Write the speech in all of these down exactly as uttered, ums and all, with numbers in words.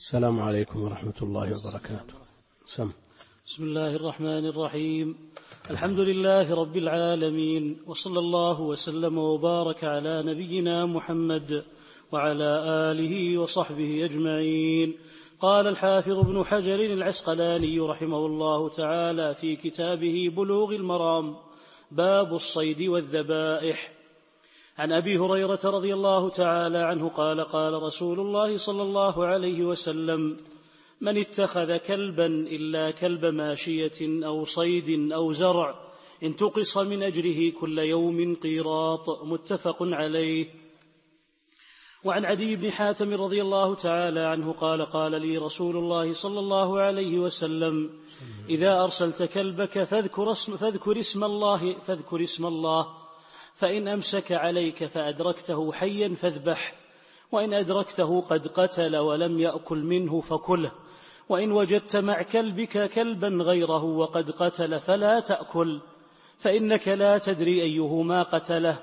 السلام عليكم ورحمة الله وبركاته. سم. بسم الله الرحمن الرحيم. الحمد لله رب العالمين، وصلى الله وسلم وبارك على نبينا محمد وعلى آله وصحبه أجمعين. قال الحافظ ابن حجر العسقلاني رحمه الله تعالى في كتابه بلوغ المرام: باب الصيد والذبائح. عن أبي هريرة رضي الله تعالى عنه قال: قال رسول الله صلى الله عليه وسلم: من اتخذ كلبا إلا كلب ماشية أو صيد أو زرع انتقص من أجره كل يوم قيراط. متفق عليه. وعن عدي بن حاتم رضي الله تعالى عنه قال: قال لي رسول الله صلى الله عليه وسلم: إذا أرسلت كلبك فاذكر اسم, فاذكر اسم الله فاذكر اسم الله فإن أمسك عليك فأدركته حيا فاذبح، وإن أدركته قد قتل ولم يأكل منه فكله، وإن وجدت مع كلبك كلبا غيره وقد قتل فلا تأكل، فإنك لا تدري أيهما قتله.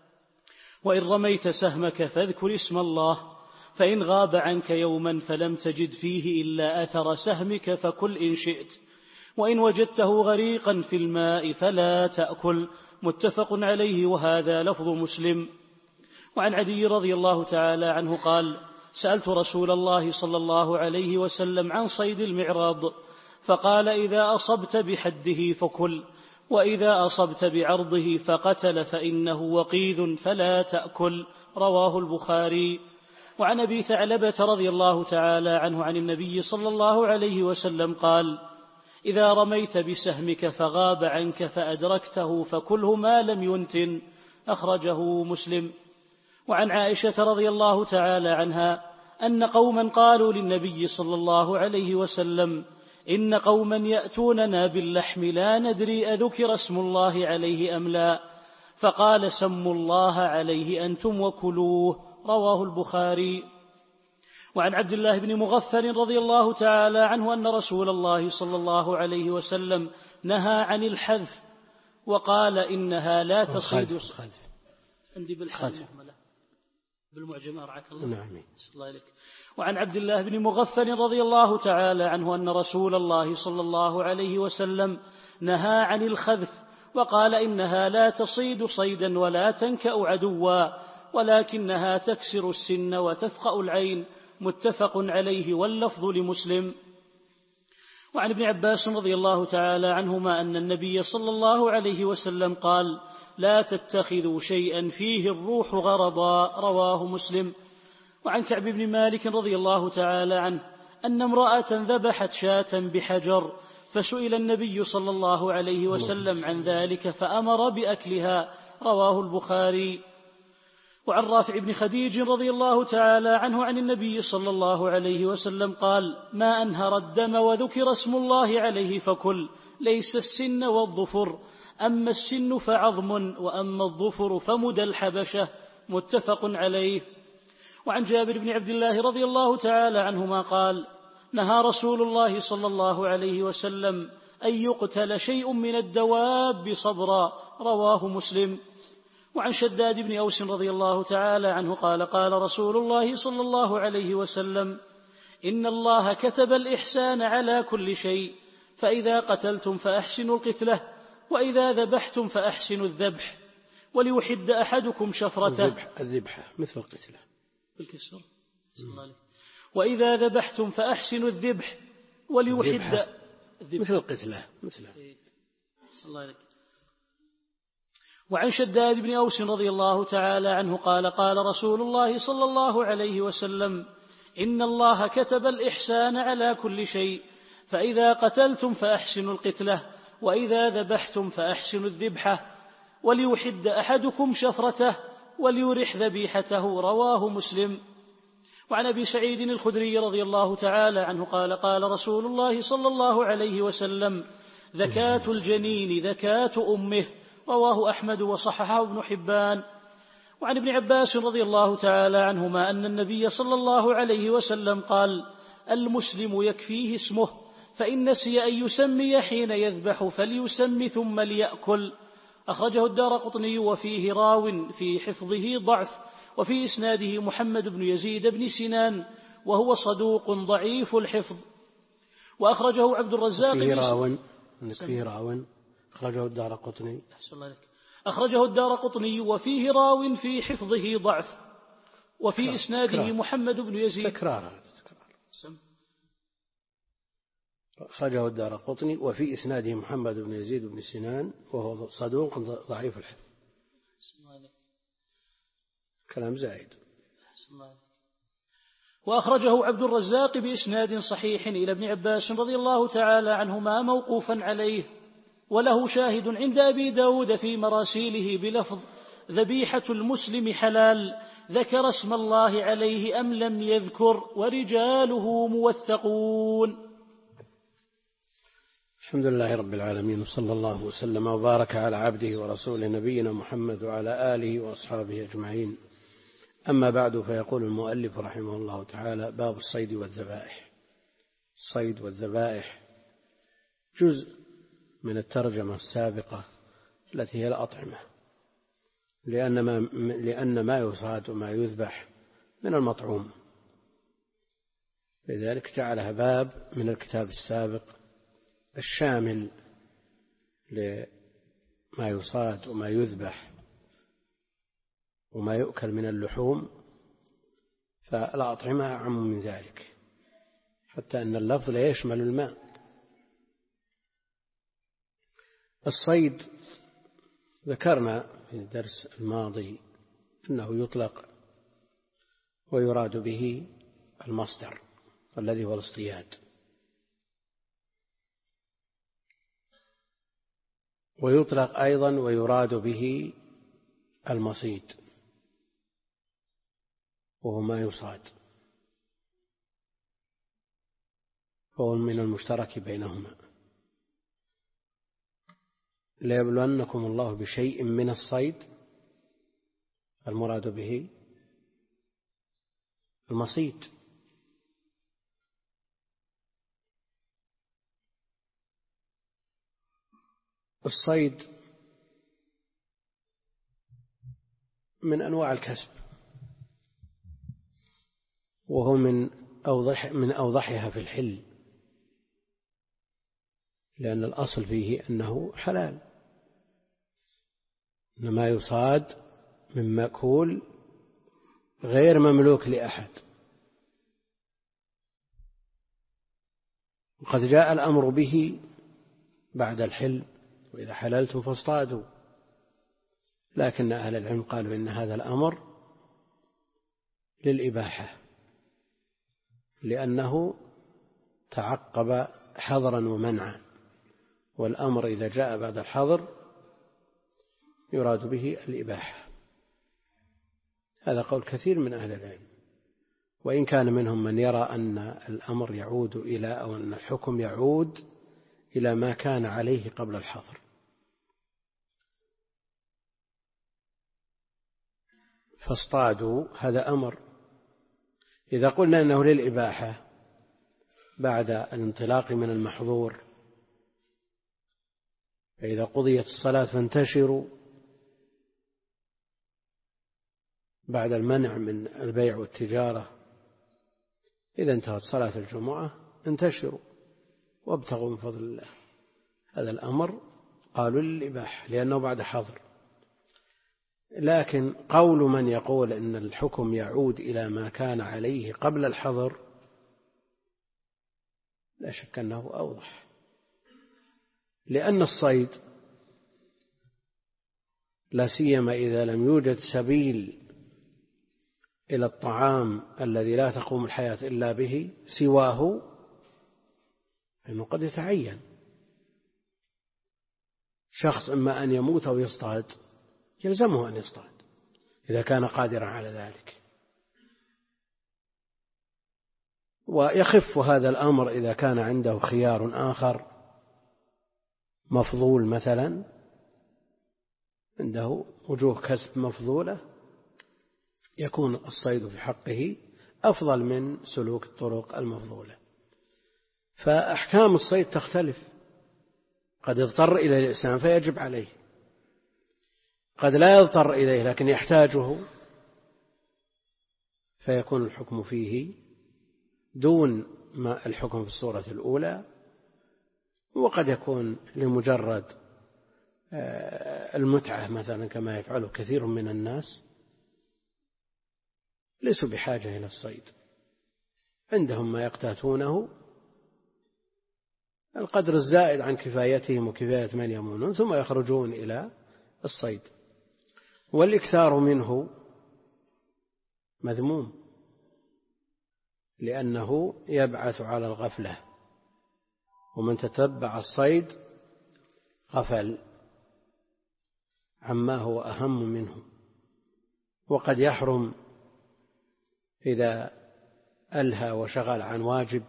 وإن رميت سهمك فاذكر اسم الله، فإن غاب عنك يوما فلم تجد فيه إلا أثر سهمك فكل إن شئت، وإن وجدته غريقا في الماء فلا تأكل. متفق عليه، وهذا لفظ مسلم. وعن عدي رضي الله تعالى عنه قال: سألت رسول الله صلى الله عليه وسلم عن صيد المعراض، فقال: إذا أصبت بحده فكل، وإذا أصبت بعرضه فقتل فإنه وقيذ فلا تأكل. رواه البخاري. وعن أبي ثعلبة رضي الله تعالى عنه عن النبي صلى الله عليه وسلم قال: إذا رميت بسهمك فغاب عنك فأدركته فكله ما لم ينتن. أخرجه مسلم. وعن عائشة رضي الله تعالى عنها أن قوما قالوا للنبي صلى الله عليه وسلم: إن قوما يأتوننا باللحم لا ندري أذكر اسم الله عليه أم لا، فقال: سموا الله عليه أنتم وكلوه. رواه البخاري. وعن عبد الله بن مغفل رضي الله تعالى عنه أن رسول الله صلى الله عليه وسلم نهى عن الحذف وقال: إنها لا تصيد. عندي بالحذف بالمعجم أرعاك الله. نعم. الله إليك. وعن عبد الله بن مغفل رضي الله تعالى عنه أن رسول الله صلى الله عليه وسلم نهى عن الخذف وقال: إنها لا تصيد صيدا ولا تنكأ عدوا، ولكنها تكسر السن وتفقأ العين. متفق عليه، واللفظ لمسلم. وعن ابن عباس رضي الله تعالى عنهما أن النبي صلى الله عليه وسلم قال: لا تتخذوا شيئا فيه الروح غرضا. رواه مسلم. وعن كعب بن مالك رضي الله تعالى عنه أن امرأة ذبحت شاة بحجر، فسئل النبي صلى الله عليه وسلم عن ذلك فأمر بأكلها. رواه البخاري. وعن رافع بن خديج رضي الله تعالى عنه عن النبي صلى الله عليه وسلم قال: ما أنهر الدم وذكر اسم الله عليه فكل، ليس السن والظفر، أما السن فعظم، وأما الظفر فمدى الحبشة. متفق عليه. وعن جابر بن عبد الله رضي الله تعالى عنهما قال: نهى رسول الله صلى الله عليه وسلم أن يقتل شيء من الدواب صبرا. رواه مسلم. وعن شداد بن أوس رضي الله تعالى عنه قال: قال رسول الله صلى الله عليه وسلم: إن الله كتب الإحسان على كل شيء، فإذا قتلتم فأحسنوا القتلة، وإذا ذبحتم فأحسنوا الذبح، وليحد أحدكم شفرته. الذبح الذبحة مثل القتلة بالكسر. وإذا ذبحتم فأحسنوا الذبح وليحد مثل القتلة مثله. الله عليك. وعن شداد بن أوس رضي الله تعالى عنه قال: قال رسول الله صلى الله عليه وسلم: إن الله كتب الإحسان على كل شيء، فإذا قتلتم فأحسنوا القتلة، وإذا ذبحتم فأحسنوا الذبحة، وليحد أحدكم شفرته وليرح ذبيحته. رواه مسلم. وعن أبي سعيد الخدري رضي الله تعالى عنه قال: قال رسول الله صلى الله عليه وسلم: ذكاة الجنين ذكاة أمه. رواه أحمد وصححه ابن حبان. وعن ابن عباس رضي الله تعالى عنهما أن النبي صلى الله عليه وسلم قال: المسلم يكفيه اسمه، فإن نسي أن يسمي حين يذبح فليسمي ثم ليأكل. أخرجه الدارقطني وفيه راو في حفظه ضعف، وفي إسناده محمد بن يزيد بن سنان، وهو صدوق ضعيف الحفظ. وأخرجه عبد الرزاق فيه راون فيه راون أخرجه الدارقطني أخرجه الدارقطني وفيه راو في حفظه ضعف، وفي إسناده تكرار. محمد بن يزيد تكرار تكرار. أخرجه الدارقطني وفي إسناده محمد بن يزيد بن سنان وهو صدوق ضعيف الحفظ. كلام زائد. وأخرجه عبد الرزاق بإسناد صحيح إلى ابن عباس رضي الله تعالى عنهما موقوفا عليه، وله شاهد عند أبي داود في مراسيله بلفظ ذبيحة المسلم حلال، ذكر اسم الله عليه أم لم يذكر، ورجاله موثقون. الحمد لله رب العالمين، وصلى الله وسلم وبارك على عبده ورسوله نبينا محمد وعلى آله وأصحابه أجمعين. أما بعد، فيقول المؤلف رحمه الله تعالى: باب الصيد والذبائح. الصيد والذبائح جزء من الترجمة السابقة التي هي الأطعمة، لأن ما, لأن ما يصاد وما يذبح من المطعوم، لذلك جعلها باب من الكتاب السابق الشامل لما يصاد وما يذبح وما يؤكل من اللحوم، فالأطعمة أعم من ذلك، حتى أن اللفظ لا يشمل الماء. الصيد ذكرنا في الدرس الماضي أنه يطلق ويراد به المصدر الذي هو الاصطياد، ويطلق أيضا ويراد به المصيد وهو ما يصاد، فهو من المشترك بينهما. ليبلونكم الله بشيء من الصيد، المراد به المصيد. الصيد من أنواع الكسب، وهو من أوضح من أوضحها في الحل، لأن الأصل فيه أنه حلال، إنما يصاد من مأكول غير مملوك لأحد. وقد جاء الأمر به بعد الحل: وإذا حللتم فاصطادوا. لكن أهل العلم قالوا إن هذا الأمر للإباحة، لأنه تعقب حظرا ومنعا، والأمر إذا جاء بعد الحظر يراد به الإباحة. هذا قول كثير من أهل العلم، وإن كان منهم من يرى أن الأمر يعود إلى أو أن الحكم يعود إلى ما كان عليه قبل الحظر. فاصطادوا هذا أمر. إذا قلنا أنه للإباحة بعد الانطلاق من المحظور، فإذا قضيت الصلاة فانتشروا، بعد المنع من البيع والتجارة إذا انتهت صلاة الجمعة انتشروا وابتغوا من فضل الله. هذا الأمر قالوا للإباحة لأنه بعد حظر. لكن قول من يقول إن الحكم يعود إلى ما كان عليه قبل الحظر لا شك أنه أوضح، لأن الصيد لا سيما إذا لم يوجد سبيل إلى الطعام الذي لا تقوم الحياة إلا به سواه، فإنه قد يتعين شخص إما أن يموت أو يصطاد، يلزمه أن يصطاد إذا كان قادرا على ذلك. ويخف هذا الأمر إذا كان عنده خيار آخر مفضول، مثلا عنده وجوه كسب مفضولة، يكون الصيد في حقه أفضل من سلوك الطرق المفضولة. فأحكام الصيد تختلف، قد يضطر إليه الإنسان فيجب عليه، قد لا يضطر إليه لكن يحتاجه فيكون الحكم فيه دون ما الحكم في الصورة الأولى، وقد يكون لمجرد المتعة مثلا كما يفعله كثير من الناس، ليسوا بحاجة إلى الصيد، عندهم ما يقتاتونه القدر الزائد عن كفايتهم وكفاية من يمونون، ثم يخرجون إلى الصيد. والإكثار منه مذموم، لأنه يبعث على الغفلة، ومن تتبع الصيد غفل عما هو أهم منه. وقد يحرم إذا ألهى وشغل عن واجب،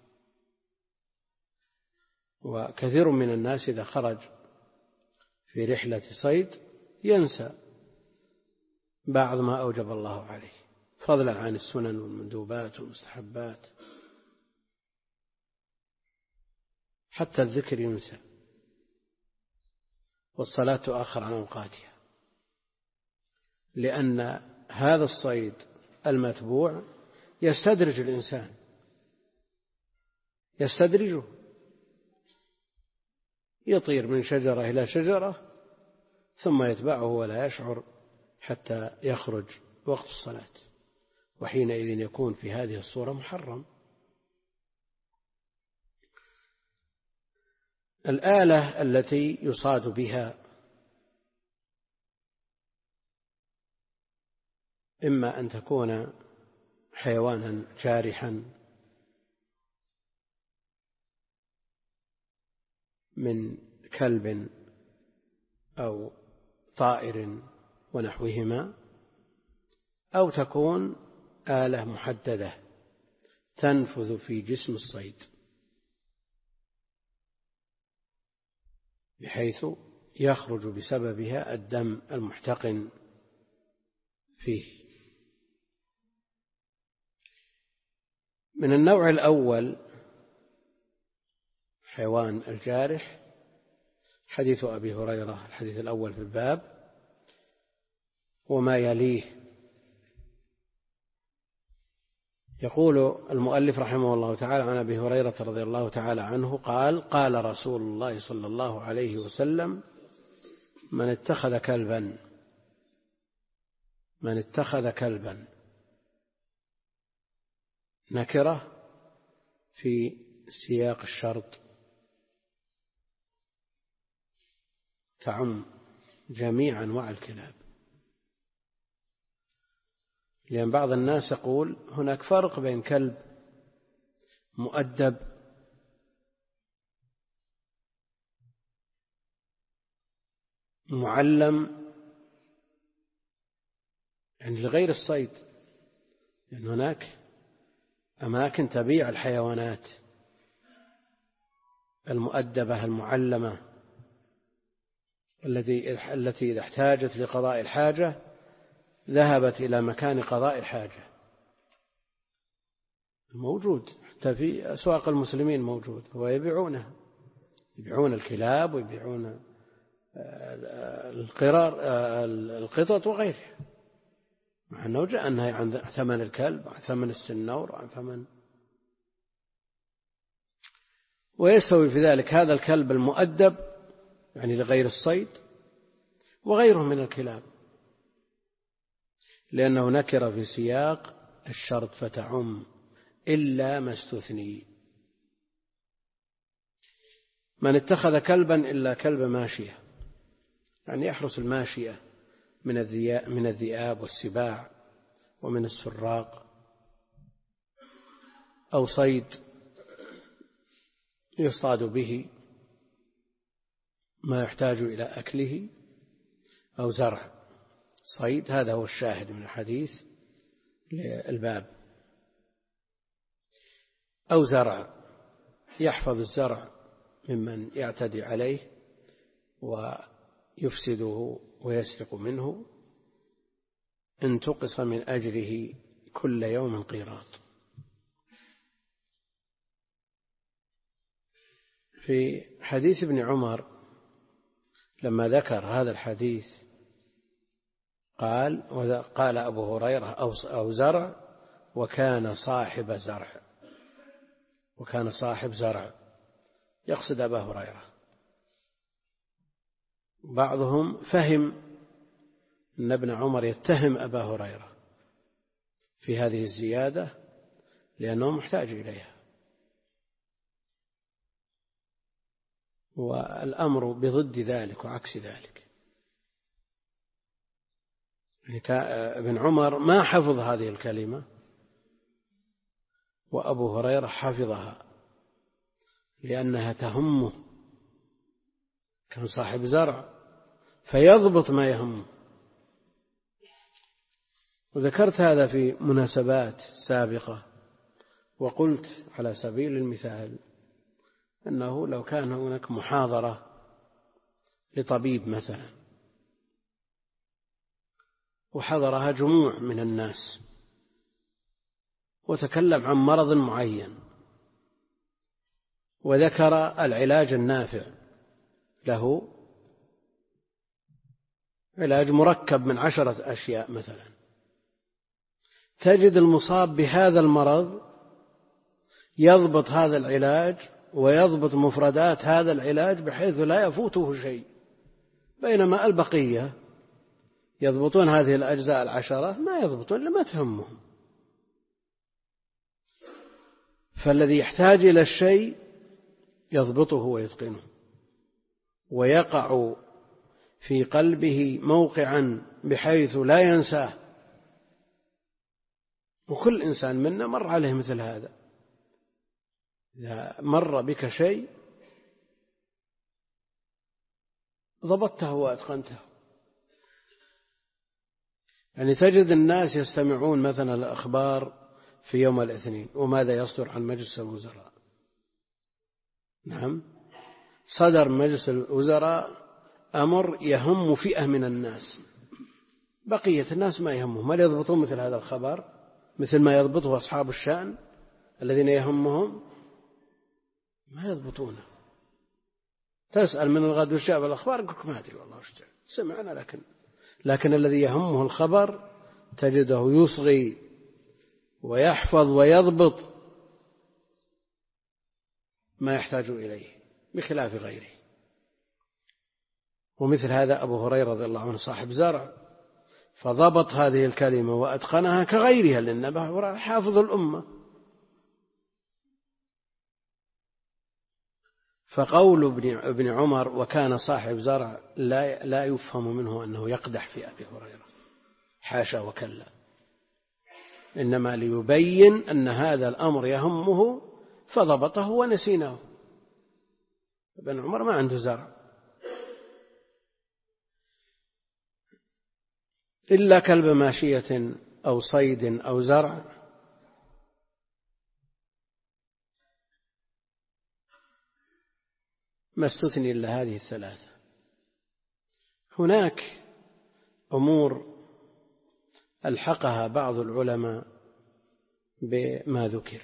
وكثير من الناس إذا خرج في رحلة صيد ينسى بعض ما أوجب الله عليه، فضلا عن السنن والمندوبات والمستحبات، حتى الذكر ينسى، والصلاة تؤخر عن أوقاتها، لأن هذا الصيد المتبوع يستدرج الإنسان، يستدرجه، يطير من شجرة إلى شجرة ثم يتبعه ولا يشعر حتى يخرج وقت الصلاة، وحينئذ يكون في هذه الصورة محرم. الآلة التي يصاد بها إما أن تكون حيوانا جارحا من كلب أو طائر ونحوهما، أو تكون آلة محددة تنفذ في جسم الصيد بحيث يخرج بسببها الدم المحتقن فيه. من النوع الأول حيوان الجارح حديث أبي هريرة الحديث الأول في الباب وما يليه. يقول المؤلف رحمه الله تعالى عن أبي هريرة رضي الله تعالى عنه قال: قال رسول الله صلى الله عليه وسلم: من اتخذ كلبا من اتخذ كلبا نكرة في سياق الشرط تعم جميع أنواع الكلاب، لأن بعض الناس يقول هناك فرق بين كلب مؤدب معلم يعني لغير الصيد، لأن هناك أماكن تبيع الحيوانات المؤدبة المعلمة التي التي إذا احتاجت لقضاء الحاجة ذهبت إلى مكان قضاء الحاجة، موجود حتى في أسواق المسلمين موجود، ويبيعونه، يبيعون الكلاب ويبيعون القرار القطط وغيرها، مع أنه جاء النهي عن ثمن الكلب عن ثمن السنور عن ثمن. ويستوي في ذلك هذا الكلب المؤدب يعني لغير الصيد وغيره من الكلاب، لأنه نكر في سياق الشرط فتعم إلا ما استثني. من اتخذ كلبا إلا كلب ماشية يعني يحرس الماشية من الذئاب والسباع ومن السراق، أو صيد يصطاد به ما يحتاج إلى أكله، أو زرع صيد، هذا هو الشاهد من الحديث للباب، أو زرع يحفظ الزرع ممن يعتدي عليه ويفسده ويسرق منه، انتقص من أجره كل يوم قيراط. في حديث ابن عمر لما ذكر هذا الحديث قال قال أبو هريرة أو زرع وكان صاحب زرع، وكان صاحب زرع، يقصد أبا هريرة. بعضهم فهم أن ابن عمر يتهم أبا هريرة في هذه الزيادة لأنه محتاج إليها، والأمر بضد ذلك وعكس ذلك. ابن عمر ما حفظ هذه الكلمة وأبو هريرة حفظها لأنها تهمه، كان صاحب زرع فيضبط ما يهمه. وذكرت هذا في مناسبات سابقة، وقلت على سبيل المثال أنه لو كان هناك محاضرة لطبيب مثلا وحضرها جموع من الناس وتكلم عن مرض معين وذكر العلاج النافع له، علاج مركب من عشرة أشياء مثلا، تجد المصاب بهذا المرض يضبط هذا العلاج ويضبط مفردات هذا العلاج بحيث لا يفوته شيء، بينما البقية يضبطون هذه الأجزاء العشرة ما يضبطون لما تهمهم. فالذي يحتاج إلى الشيء يضبطه ويتقنه ويقع في قلبه موقعا بحيث لا ينساه. وكل إنسان منا مر عليه مثل هذا، إذا مر بك شيء ضبطته وأتقنته. يعني تجد الناس يستمعون مثلا الأخبار في يوم الاثنين وماذا يصدر عن مجلس الوزراء. نعم، صدر مجلس الوزراء أمر يهم فئة من الناس، بقية الناس ما يهمهم. هل يضبطون مثل هذا الخبر مثل ما يضبطه أصحاب الشأن الذين يهمهم؟ ما يضبطونه. تسأل من الغد وش جاء بالأخبار يقولك ما أدري والله وش جاء، سمعنا لكن لكن الذي يهمه الخبر تجده يصغي ويحفظ ويضبط ما يحتاج إليه بخلاف غيره. ومثل هذا أبو هريرة رضي الله عنه صاحب زرع، فضبط هذه الكلمة وأتقنها كغيرها، لأن أبو هريرة حافظ الأمة. فقول ابن عمر وكان صاحب زرع لا, لا يفهم منه أنه يقدح في أبي هريرة، حاشا وكلا، إنما ليبين أن هذا الأمر يهمه فضبطه ونسيناه. ابن عمر ما عنده زرع إلا كلب ماشية أو صيد أو زرع، ما استثني إلا هذه الثلاثة. هناك أمور ألحقها بعض العلماء بما ذكر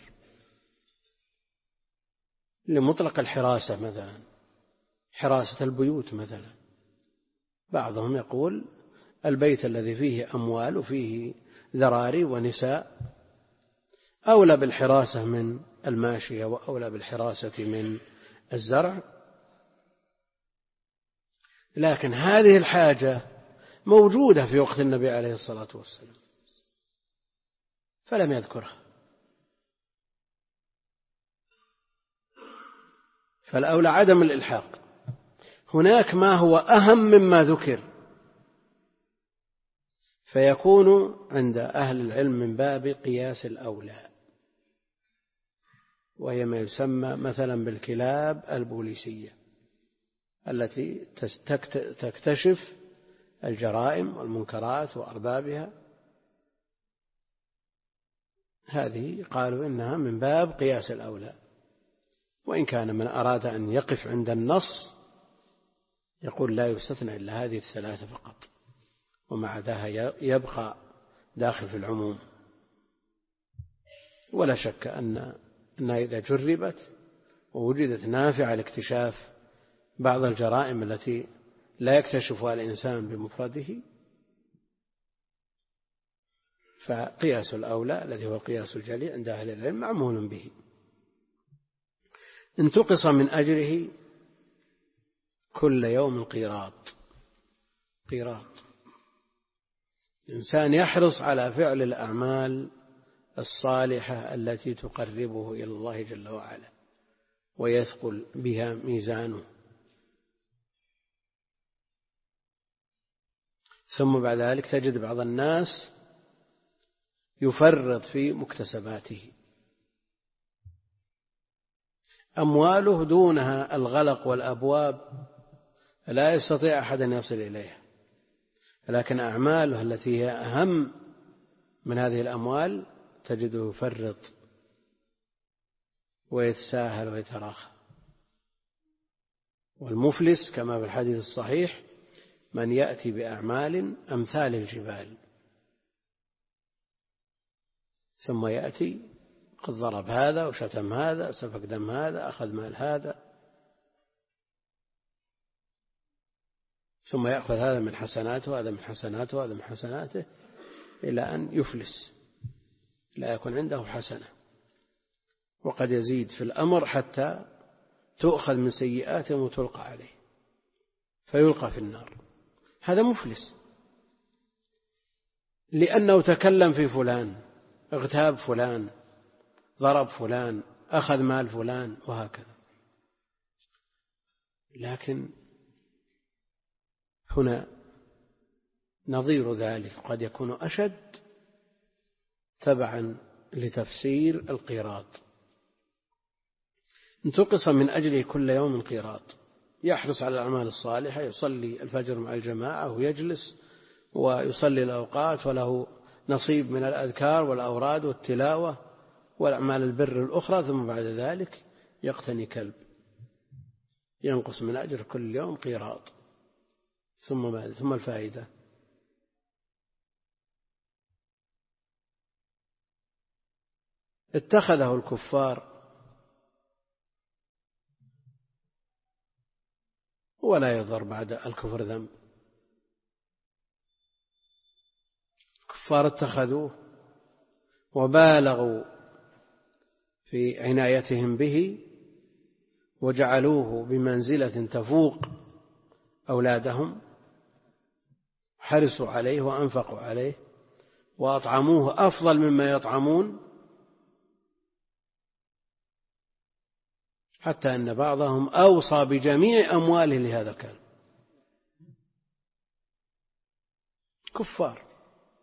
لمطلق الحراسة، مثلا حراسة البيوت مثلا، بعضهم يقول البيت الذي فيه أموال وفيه ذراري ونساء أولى بالحراسة من الماشية وأولى بالحراسة من الزرع، لكن هذه الحاجة موجودة في وقت النبي عليه الصلاة والسلام فلم يذكرها. فالأولى عدم الإلحاق. هناك ما هو أهم مما ذكر فيكون عند أهل العلم من باب قياس الأولى، وهي ما يسمى مثلا بالكلاب البوليسية التي تكتشف الجرائم والمنكرات وأربابها. هذه قالوا إنها من باب قياس الأولى، وإن كان من أراد أن يقف عند النص يقول لا يستثنى إلا هذه الثلاثة فقط، ومع عداها يبقى داخل في العموم. ولا شك أن أنها إذا جربت ووجدت نافعة لاكتشاف بعض الجرائم التي لا يكتشفها الإنسان بمفرده، فقياس الأولى الذي هو قياس الجلي عند أهل العلم معمول به. انتقص من أجره كل يوم قيراط. قيراط. الإنسان يحرص على فعل الأعمال الصالحة التي تقربه إلى الله جل وعلا ويثقل بها ميزانه. ثم بعد ذلك تجد بعض الناس يفرط في مكتسباته، أمواله دونها الغلق والأبواب لا يستطيع أحد أن يصل إليها، لكن أعماله التي هي أهم من هذه الأموال تجده يفرط ويتساهل ويتراخى. والمفلس كما في الحديث الصحيح من يأتي بأعمال أمثال الجبال ثم يأتي قد ضرب هذا وشتم هذا، سفك دم هذا، أخذ مال هذا، ثم يأخذ هذا من حسناته وهذا من حسناته وهذا من حسناته إلى أن يفلس لا يكون عنده حسنة، وقد يزيد في الأمر حتى تؤخذ من سيئاته وتلقى عليه فيلقى في النار. هذا مفلس لأنه تكلم في فلان، اغتاب فلان، ضرب فلان، أخذ مال فلان، وهكذا. لكن هنا نظير ذلك قد يكون أشد تبعا لتفسير القيراط. انتقص من أجله كل يوم قيراط، يحرص على الأعمال الصالحة، يصلي الفجر مع الجماعة ويجلس ويصلي الأوقات وله نصيب من الأذكار والأوراد والتلاوة والأعمال البر الأخرى، ثم بعد ذلك يقتني كلب ينقص من أجر كل يوم قيراط. ثم ماذا؟ ثم الفائدة. اتخذه الكفار ولا يضر بعد الكفر ذنب. الكفار اتخذوه وبالغوا في عنايتهم به وجعلوه بمنزلة تفوق أولادهم، حرصوا عليه وأنفقوا عليه وأطعموه أفضل مما يطعمون، حتى أن بعضهم أوصى بجميع أمواله لهذا الكلب. كفار،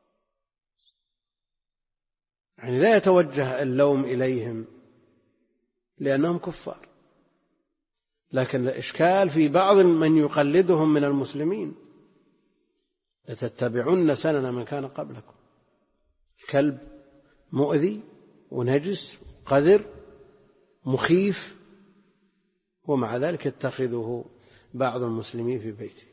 يعني لا يتوجه اللوم إليهم لأنهم كفار، لكن الإشكال في بعض من يقلدهم من المسلمين. لتتبعن سنن من كان قبلكم. الكلب مؤذي ونجس قذر مخيف، ومع ذلك يتخذه بعض المسلمين في بيته.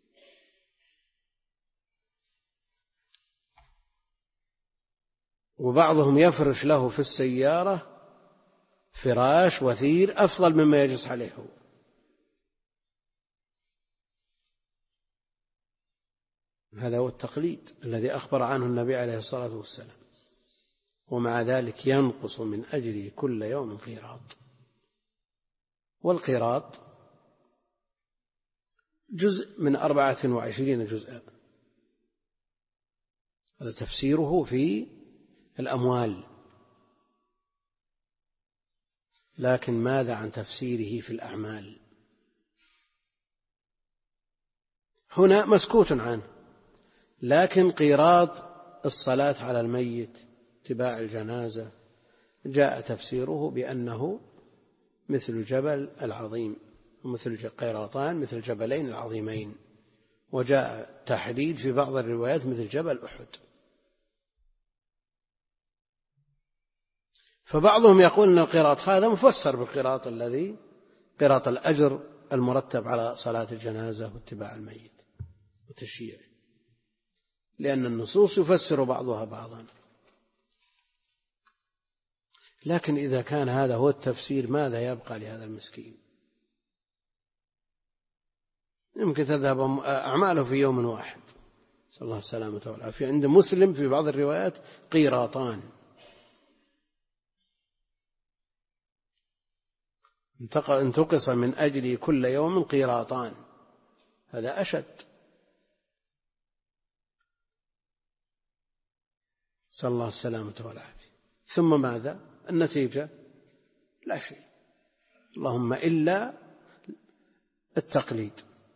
وبعضهم يفرش له في السيارة فراش وثير أفضل مما يجلس عليه هو. هذا هو التقليد الذي أخبر عنه النبي عليه الصلاة والسلام. ومع ذلك ينقص من أجره كل يوم قيراط. والقيراط جزء من أربعة وعشرين جزءا، هذا تفسيره في الأموال. لكن ماذا عن تفسيره في الأعمال؟ هنا مسكوت عنه، لكن قيراط الصلاة على الميت، اتباع الجنازة، جاء تفسيره بأنه مثل الجبل العظيم، مثل قيراطان مثل الجبلين العظيمين، وجاء تحديد في بعض الروايات مثل جبل أحد. فبعضهم يقول أن القيراط هذا مفسر بالقيراط الذي قيراط الأجر المرتب على صلاة الجنازة واتباع الميت وتشييعه، لأن النصوص يفسر بعضها بعضا. لكن إذا كان هذا هو التفسير ماذا يبقى لهذا المسكين؟ يمكن تذهب أعماله في يوم واحد، صلى الله السلامة والعافية. عند مسلم في بعض الروايات قيراطان. انتقص من أجله كل يوم قيراطان، هذا أشد. صلى الله السلامة والعافية. ثم ماذا؟ النتيجة لا شيء، اللهم إلا التقليد.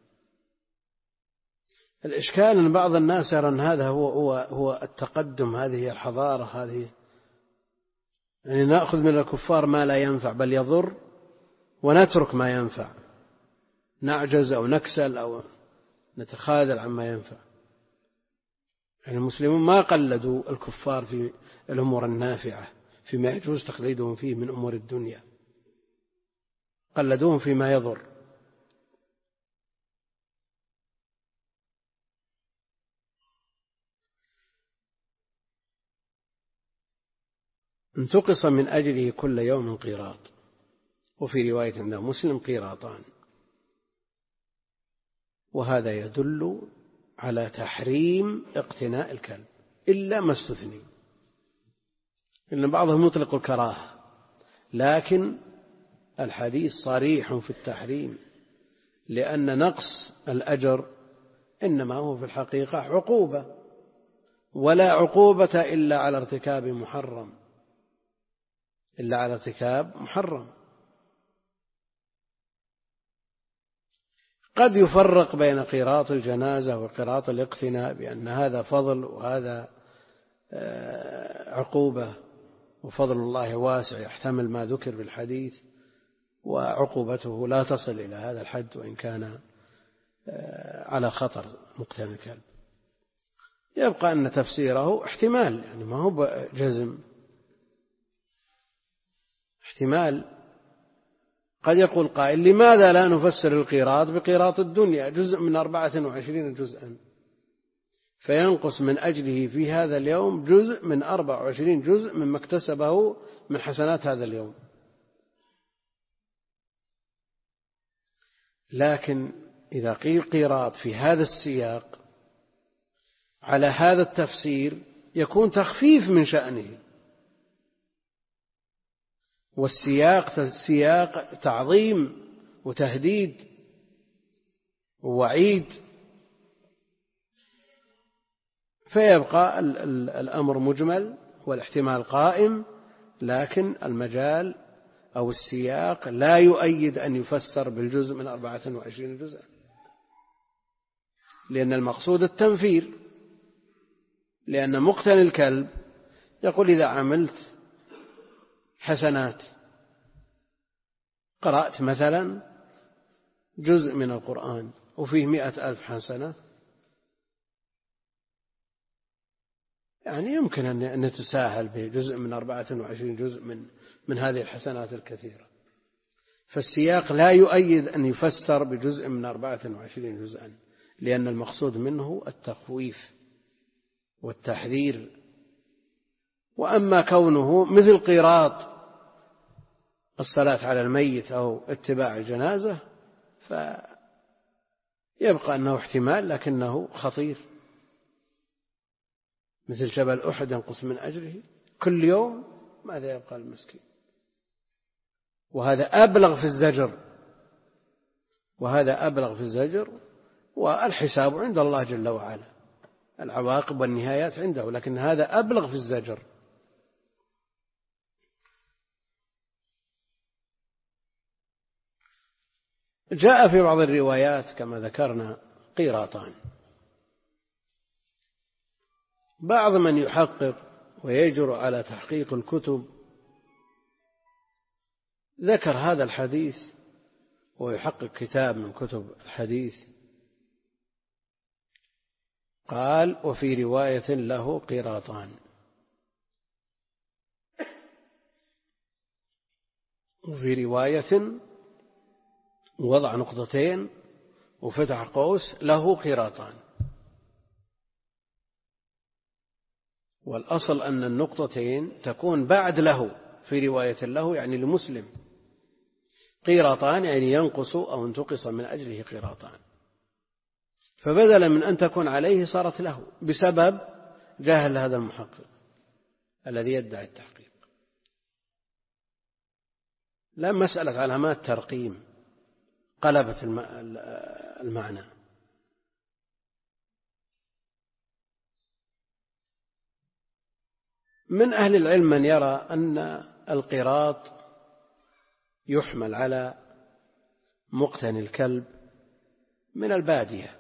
الإشكال أن بعض الناس يرى أن هذا هو, هو, هو التقدم، هذه الحضارة، هذه يعني نأخذ من الكفار ما لا ينفع بل يضر ونترك ما ينفع، نعجز أو نكسل أو نتخاذل عما ينفع. يعني المسلمون ما قلدوا الكفار في الأمور النافعة فيما يجوز تقليدهم فيه من أمور الدنيا، قلدوهم فيما يضر. انتقص من أجله كل يوم قيراط، وفي رواية عند مسلم قيراطان. وهذا يدل على تحريم اقتناء الكلب إلا ما استثني، إن بعضهم يطلق الكراهة، لكن الحديث صريح في التحريم، لأن نقص الأجر إنما هو في الحقيقة عقوبة، ولا عقوبة إلا على ارتكاب محرم، إلا على ارتكاب محرم. قد يفرق بين قيراط الجنازة وقيراط الاقتناء بأن هذا فضل وهذا عقوبة، وفضل الله واسع يحتمل ما ذكر في الحديث، وعقوبته لا تصل إلى هذا الحد وإن كان على خطر مقتنى الكلب. يبقى أن تفسيره احتمال، يعني ما هو جزم، احتمال. قد يقول قائل لماذا لا نفسر القيراط بقيراط الدنيا، جزء من أربعة وعشرين جزءا، فينقص من أجله في هذا اليوم جزء من أربعة وعشرين جزء مما اكتسبه من حسنات هذا اليوم. لكن إذا قيل قيراط في هذا السياق على هذا التفسير يكون تخفيف من شأنه، والسياق سياق تعظيم وتهديد ووعيد، فيبقى الأمر مجمل والاحتمال قائم، لكن المجال أو السياق لا يؤيد أن يفسر بالجزء من أربعة وعشرين جزءا، لأن المقصود التنفير. لأن مقتني الكلب يقول إذا عملت حسنات، قرأت مثلا جزء من القرآن وفيه مئة ألف حسنة، يعني يمكن أن نتساهل بجزء من أربعة وعشرين جزء من من هذه الحسنات الكثيرة. فالسياق لا يؤيد أن يفسر بجزء من أربعة وعشرين جزءا، لأن المقصود منه التخويف والتحذير. وأما كونه مثل قيراط الصلاة على الميت أو اتباع الجنازة فيبقى أنه احتمال لكنه خطير، مثل جبل أحد ينقص من أجره كل يوم، ماذا يبقى المسكين؟ وهذا أبلغ في الزجر، وهذا أبلغ في الزجر والحساب عند الله جل وعلا، العواقب والنهايات عنده، لكن هذا أبلغ في الزجر. جاء في بعض الروايات كما ذكرنا قيراطان. بعض من يحقق ويجر على تحقيق الكتب ذكر هذا الحديث، ويحقق كتاب من كتب الحديث، قال وفي رواية له قيراطان، وفي رواية وضع نقطتين وفتح قوس له قيراطان. والأصل أن النقطتين تكون بعد له، في رواية له يعني لمسلم، قيراطان يعني ينقص أو انتقص من أجله قيراطان، فبدلا من أن تكون عليه صارت له بسبب جهل هذا المحقق الذي يدعي التحقيق. لا مسألة علامات ترقيم قلبت المعنى. من أهل العلم من يرى أن القيراط يحمل على مقتني الكلب من البادية،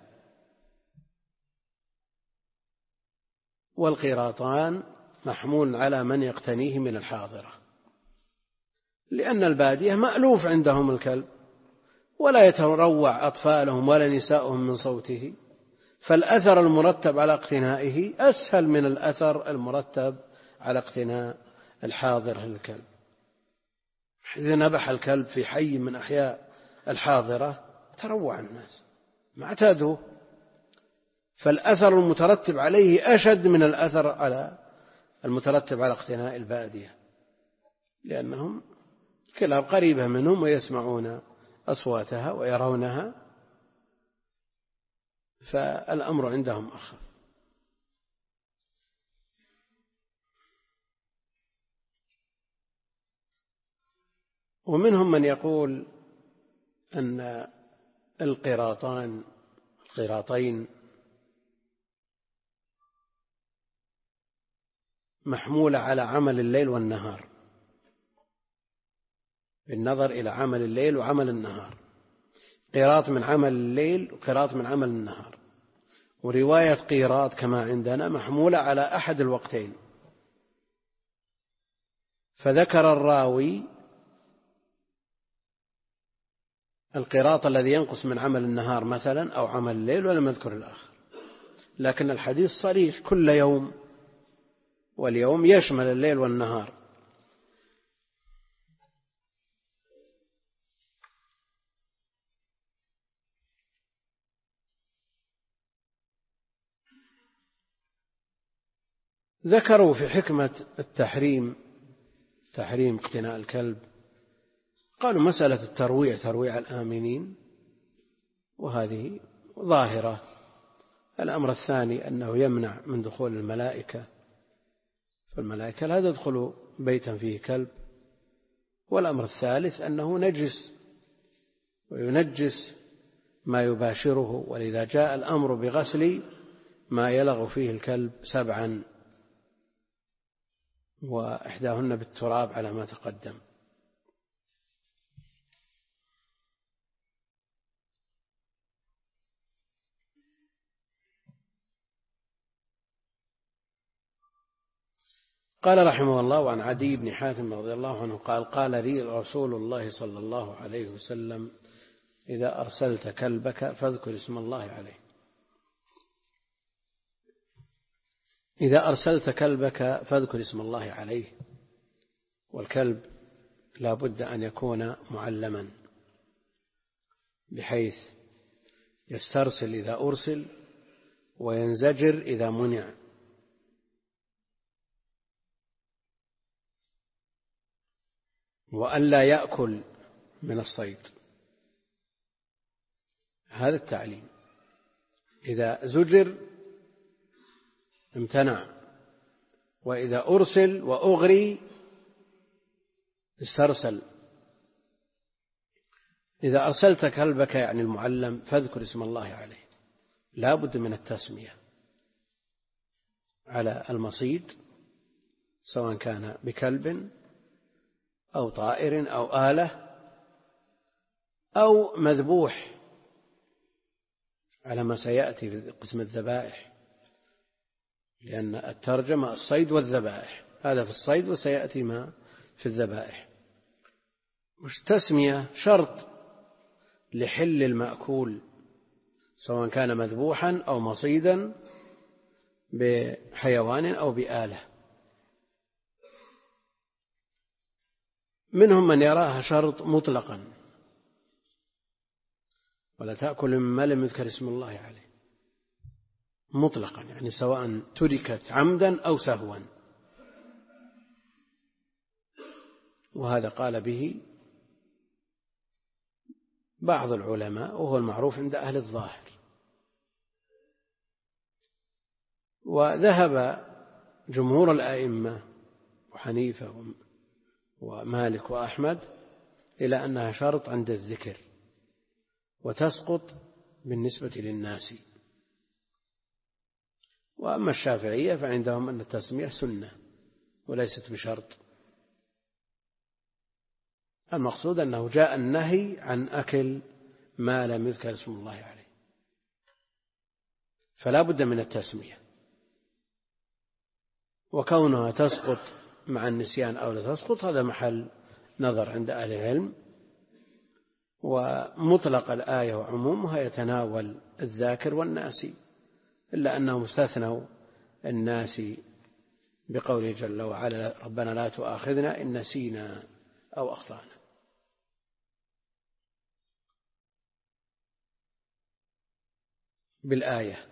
والقيراطان محمول على من يقتنيه من الحاضرة، لأن البادية مألوف عندهم الكلب ولا يتروع أطفالهم ولا نساؤهم من صوته، فالأثر المرتب على اقتنائه أسهل من الأثر المرتب على اقتناء الحاضر للكلب. إذا نبح الكلب في حي من أحياء الحاضرة تروع الناس ما اعتادوا، فالأثر المترتب عليه أشد من الأثر على المترتب على اقتناء البادية، لأنهم كلاب قريبة منهم ويسمعون أصواتها ويرونها، فالأمر عندهم أخف. ومنهم من يقول أن القيراطان القيراطين محمولة على عمل الليل والنهار، بالنظر إلى عمل الليل وعمل النهار، قيراط من عمل الليل وقيراط من عمل النهار. ورواية قيراط كما عندنا محمولة على أحد الوقتين، فذكر الراوي القيراط الذي ينقص من عمل النهار مثلا أو عمل الليل ولم يذكر الآخر، لكن الحديث صريح كل يوم، واليوم يشمل الليل والنهار. ذكروا في حكمة التحريم تحريم اقتناء الكلب، قالوا مسألة الترويع ترويع الآمنين، وهذه ظاهرة. الأمر الثاني أنه يمنع من دخول الملائكة، فالملائكة لا تدخل بيتا فيه كلب. والأمر الثالث أنه نجس وينجس ما يباشره، ولذا جاء الأمر بغسل ما يلغ فيه الكلب سبعا، وإحداهن بالتراب على ما تقدم. قال رحمه الله: عن عدي بن حاتم رضي الله عنه قال: قال لي رسول الله صلى الله عليه وسلم: إذا أرسلت كلبك فاذكر اسم الله عليه. إذا أرسلت كلبك فاذكر اسم الله عليه. والكلب لا بد أن يكون معلما، بحيث يسترسل إذا أرسل وينزجر إذا منع. وأن لا يأكل من الصيد، هذا التعليم. إذا زجر امتنع، وإذا أرسل وأغري استرسل. إذا أرسلت كلبك يعني المعلم فاذكر اسم الله عليه، لا بد من التسمية على المصيد، سواء كان بكلب أو طائر أو آلة أو مذبوح، على ما سيأتي في قسم الذبائح، لأن الترجمة الصيد والذبائح، هذا في الصيد وسيأتي ما في الذبائح. مش تسمية شرط لحل المأكول، سواء كان مذبوحا أو مصيدا بحيوان أو بآلة. منهم من يراها شرط مطلقا: ولا تأكل مما لم يذكر اسم الله عليه، مطلقا، يعني سواء تركت عمدا أو سهوا. وهذا قال به بعض العلماء، وهو المعروف عند أهل الظاهر. وذهب جمهور الأئمة وحنيفة ومالك وأحمد إلى أنها شرط عند الذكر وتسقط بالنسبة للناس. وأما الشافعية فعندهم أن التسمية سنة وليست بشرط. المقصود أنه جاء النهي عن أكل ما لم يذكر اسم الله عليه، فلا بد من التسمية. وكونها تسقط مع النسيان أو لا تسقط هذا محل نظر عند أهل العلم. ومطلق الآية وعمومها يتناول الذاكر والناسي، إلا أنهم استثنوا الناسي بقوله جل وعلا ربنا لا تؤاخذنا إن نسينا أو أخطأنا. بالآية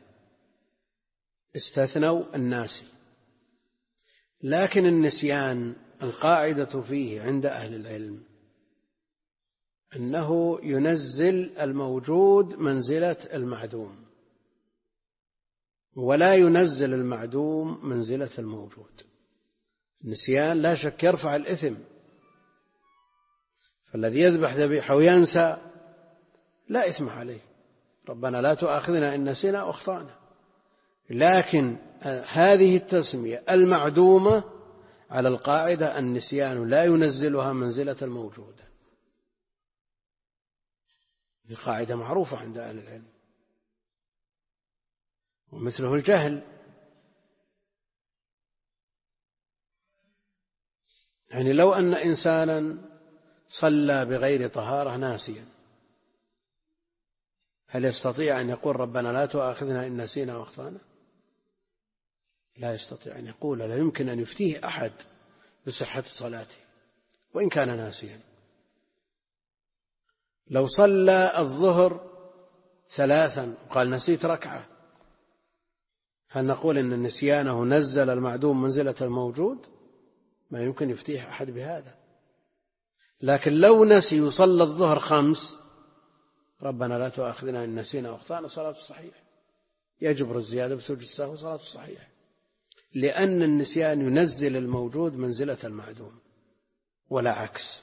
استثنوا الناسي، لكن النسيان القاعدة فيه عند أهل العلم أنه ينزل الموجود منزلة المعدوم، ولا ينزل المعدوم منزلة الموجود. النسيان لا شك يرفع الإثم، فالذي يذبح ذبيحة وينسى لا إثم عليه، ربنا لا تؤاخذنا إن نسينا أو أخطأنا. لكن هذه التسمية المعدومة على القاعدة النسيان لا ينزلها منزلة الموجودة، هذه قاعدة معروفة عند أهل العلم. ومثله الجهل، يعني لو أن إنسانا صلى بغير طهارة ناسيا، هل يستطيع أن يقول ربنا لا تؤاخذنا إن نسينا وأخطأنا؟ لا يستطيع أن يقول، لا يمكن أن يفتيه أحد بصحة صلاته وإن كان ناسيا. لو صلى الظهر ثلاثا وقال نسيت ركعة، هل نقول إن نسيانه نزل المعدوم منزلة الموجود؟ ما يمكن يفتيه أحد بهذا. لكن لو نسي يصلى الظهر خمس، ربنا لا تؤاخذنا إن نسينا وأخطأنا، صلاة الصحيح يجبر الزيادة بسجود السهو، صلاة الصحيح، لأن النسيان ينزل الموجود منزلة المعدوم ولا عكس.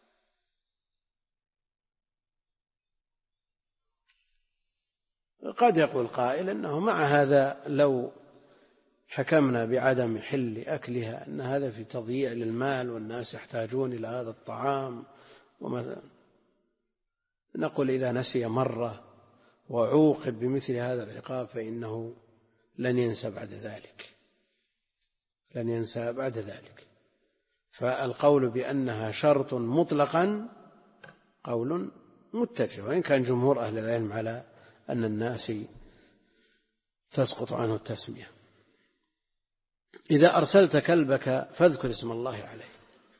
قد يقول قائل أنه مع هذا لو حكمنا بعدم حل أكلها أن هذا في تضييع للمال والناس يحتاجون إلى هذا الطعام، ومثلا نقول إذا نسي مرة وعوقب بمثل هذا العقاب فإنه لن ينسى بعد ذلك، لن ينسى بعد ذلك. فالقول بأنها شرط مطلقا قول متجه، وإن كان جمهور أهل العلم على أن الناس تسقط عنه التسمية. إذا أرسلت كلبك فاذكر اسم الله عليه،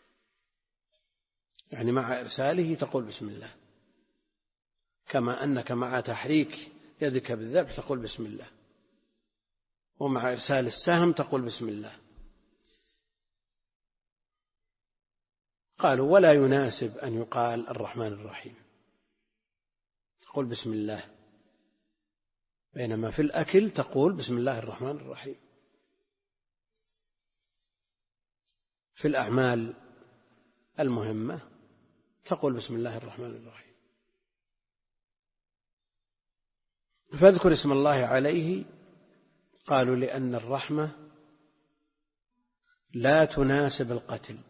يعني مع إرساله تقول بسم الله، كما أنك مع تحريك يدك بالذبح تقول بسم الله، ومع إرسال السهم تقول بسم الله. قالوا ولا يناسب أن يقال الرحمن الرحيم، تقول بسم الله، بينما في الأكل تقول بسم الله الرحمن الرحيم. في الأعمال المهمة تقول بسم الله الرحمن الرحيم. فاذكر اسم الله عليه، قالوا لأن الرحمة لا تناسب القتل،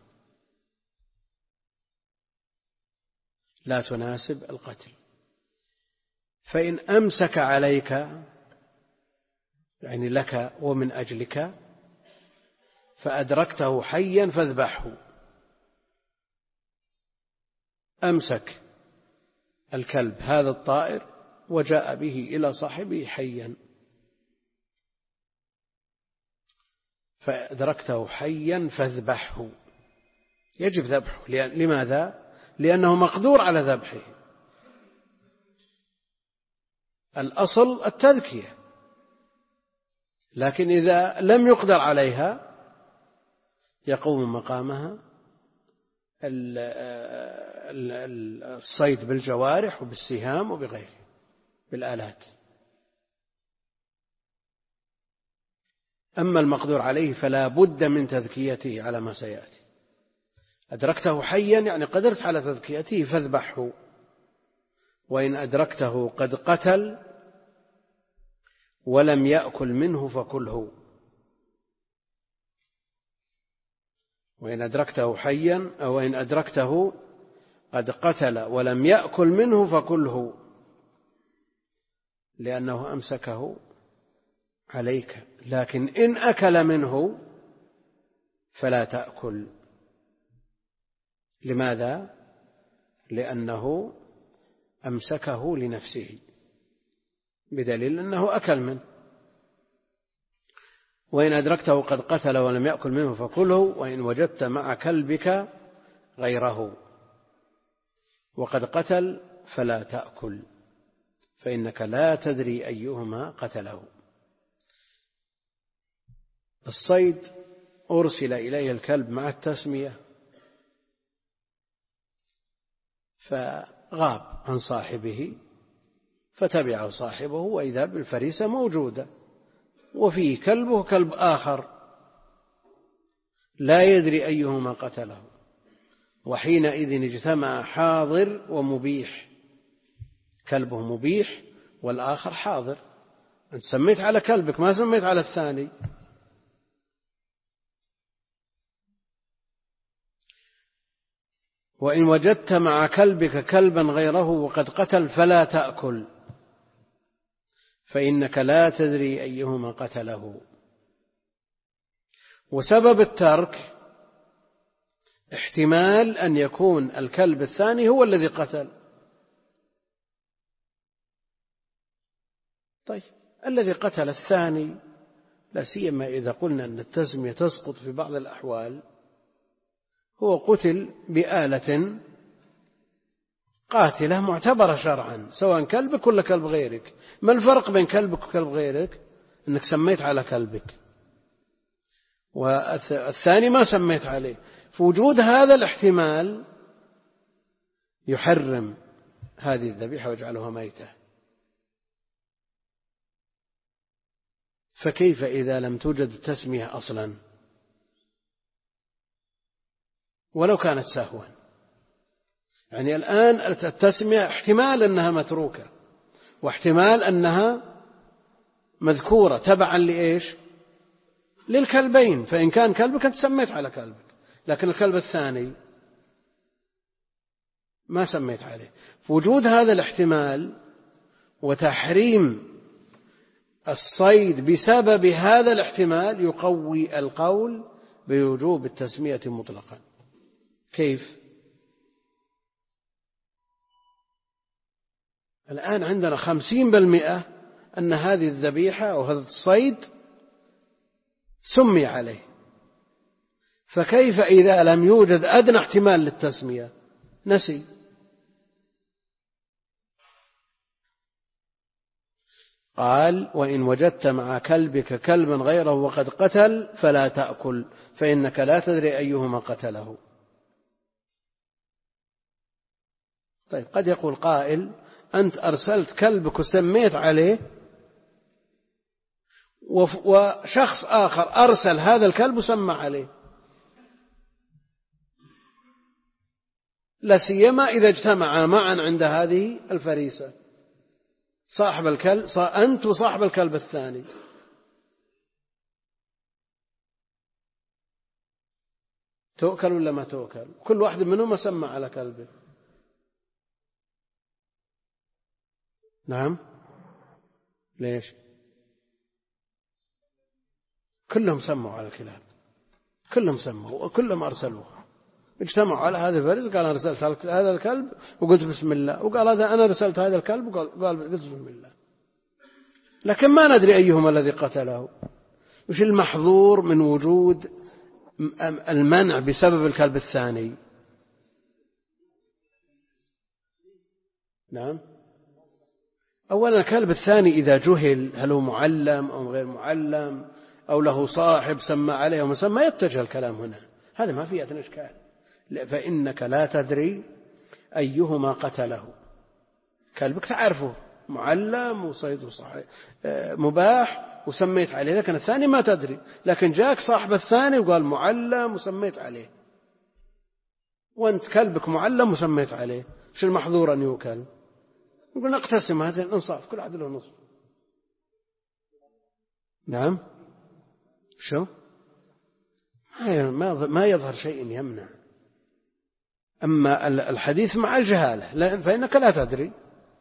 لا تناسب القتل. فإن أمسك عليك يعني لك ومن أجلك فأدركته حيا فاذبحه، أمسك الكلب هذا الطائر وجاء به إلى صاحبه حيا، فأدركته حيا فاذبحه، يجب ذبحه. لماذا؟ لأنه مقدور على ذبحه. الأصل التذكية، لكن إذا لم يقدر عليها يقوم مقامها الصيد بالجوارح وبالسهام وبغيره بالآلات. أما المقدور عليه فلا بد من تذكيته على ما سيأتي. أدركته حيا يعني قدرت على تذكيته فاذبحه، وإن أدركته قد قتل ولم يأكل منه فكله. وإن أدركته حيا أو إن أدركته قد قتل ولم يأكل منه فكله، لأنه أمسكه عليك، لكن إن أكل منه فلا تأكل. لماذا؟ لأنه أمسكه لنفسه بدليل أنه أكل منه. وإن أدركته قد قتل ولم يأكل منه فكله، وإن وجدت مع كلبك غيره وقد قتل فلا تأكل، فإنك لا تدري أيهما قتله. الصيد أرسل إليه الكلب مع التسمية فغاب عن صاحبه، فتبعه صاحبه وإذا بالفريسة موجودة وفيه كلبه كلب آخر لا يدري أيهما قتله، وحينئذ اجتمع حاضر ومبيح، كلبه مبيح والآخر حاضر. أنت سميت على كلبك ما سميت على الثاني. وإن وجدت مع كلبك كلبا غيره وقد قتل فلا تأكل، فإنك لا تدري أيهما قتله. وسبب الترك احتمال أن يكون الكلب الثاني هو الذي قتل. طيب الذي قتل الثاني، لا سيما إذا قلنا أن التسمية تسقط في بعض الأحوال، هو قتل بآلة قاتلة معتبرة شرعا، سواء كلبك ولا كلب غيرك. ما الفرق بين كلبك وكلب غيرك؟ أنك سميت على كلبك والثاني ما سميت عليه. فوجود هذا الاحتمال يحرم هذه الذبيحة ويجعلها ميتة. فكيف إذا لم توجد تسمية أصلا ولو كانت سهوا؟ يعني الآن التسمية احتمال أنها متروكة واحتمال أنها مذكورة تبعا لإيش؟ للكلبين. فإن كان كلبك أنت سميت على كلبك، لكن الكلب الثاني ما سميت عليه. فوجود هذا الاحتمال وتحريم الصيد بسبب هذا الاحتمال يقوي القول بوجوب التسمية مطلقا. كيف؟ الآن عندنا خمسين بالمئة أن هذه الذبيحة أو هذا الصيد سمي عليه، فكيف إذا لم يوجد أدنى احتمال للتسمية؟ نسي. قال: وإن وجدت مع كلبك كلبا غيره وقد قتل فلا تأكل، فإنك لا تدري أيهما قتله. طيب قد يقول قائل: أنت أرسلت كلبك وسميت عليه، وشخص آخر أرسل هذا الكلب وسمى عليه، لا سيما إذا اجتمعا معا عند هذه الفريسة، صاحب الكلب أنت وصاحب الكلب الثاني. تؤكل ولا ما تؤكل؟ كل واحد منهم سمى على كلبه. نعم. ليش؟ كلهم سموا على الكلاب، كلهم سموا وكلهم أرسلوها، اجتمعوا على هذا الفريس قال أنا رسلت هذا الكلب وقلت بسم الله، وقال هذا أنا رسلت هذا الكلب وقال قلت بسم الله، لكن ما ندري أيهما الذي قتله. وش المحظور من وجود المنع بسبب الكلب الثاني؟ نعم. أولا الكلب الثاني إذا جهل هل هو معلم أو غير معلم أو له صاحب سمى عليه ومسمى يتجه الكلام هنا، هذا ما فيه أدنى إشكال، فإنك لا تدري أيهما قتله. كلبك تعرفه معلم وصيد وصحيح مباح وسميت عليه، لكن الثاني ما تدري، لكن جاك صاحب الثاني وقال معلم وسميت عليه، وأنت كلبك معلم وسميت عليه، شو المحظور أن يوكل؟ نقول نقتسم هذا الإنصاف، كل عدل ونصف. نعم شو ما يظهر شيء يمنع. أما الحديث مع الجهالة فإنك لا تدري.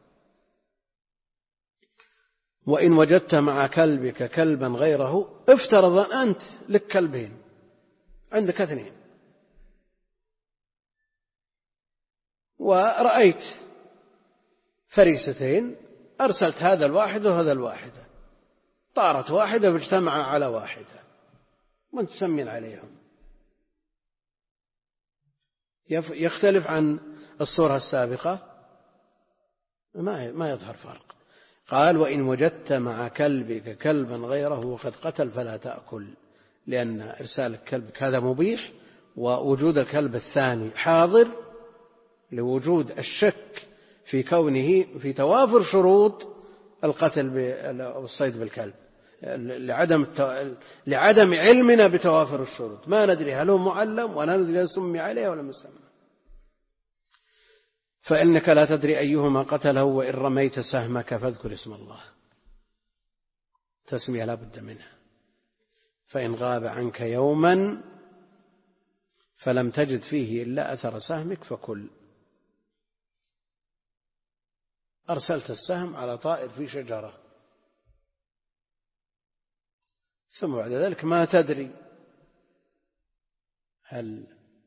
وإن وجدت مع كلبك كلبا غيره، افترض أنت لك كلبين، عندك اثنين، ورأيت فريستين، أرسلت هذا الواحد وهذا الواحدة، طارت واحدة واجتمع على واحدة وانت تسمين عليهم، يختلف عن الصورة السابقة؟ ما يظهر فرق. قال وإن وجدت مع كلبك كلبا غيره وقد قتل فلا تأكل، لأن إرسال كلبك هذا مبيح، ووجود الكلب الثاني حاضر لوجود الشك في كونه في توافر شروط القتل بالصيد بالكلب، لعدم لعدم علمنا بتوافر الشروط، ما ندري هل هو معلم ولا ندري هل سمي عليه ولا مسمى. فإنك لا تدري أيهما قتله، وإن رميت سهمك فاذكر اسم الله، تسمية لا بد منها. فإن غاب عنك يوما فلم تجد فيه إلا أثر سهمك فكل. أرسلت السهم على طائر في شجرة، ثم بعد ذلك ما تدري هل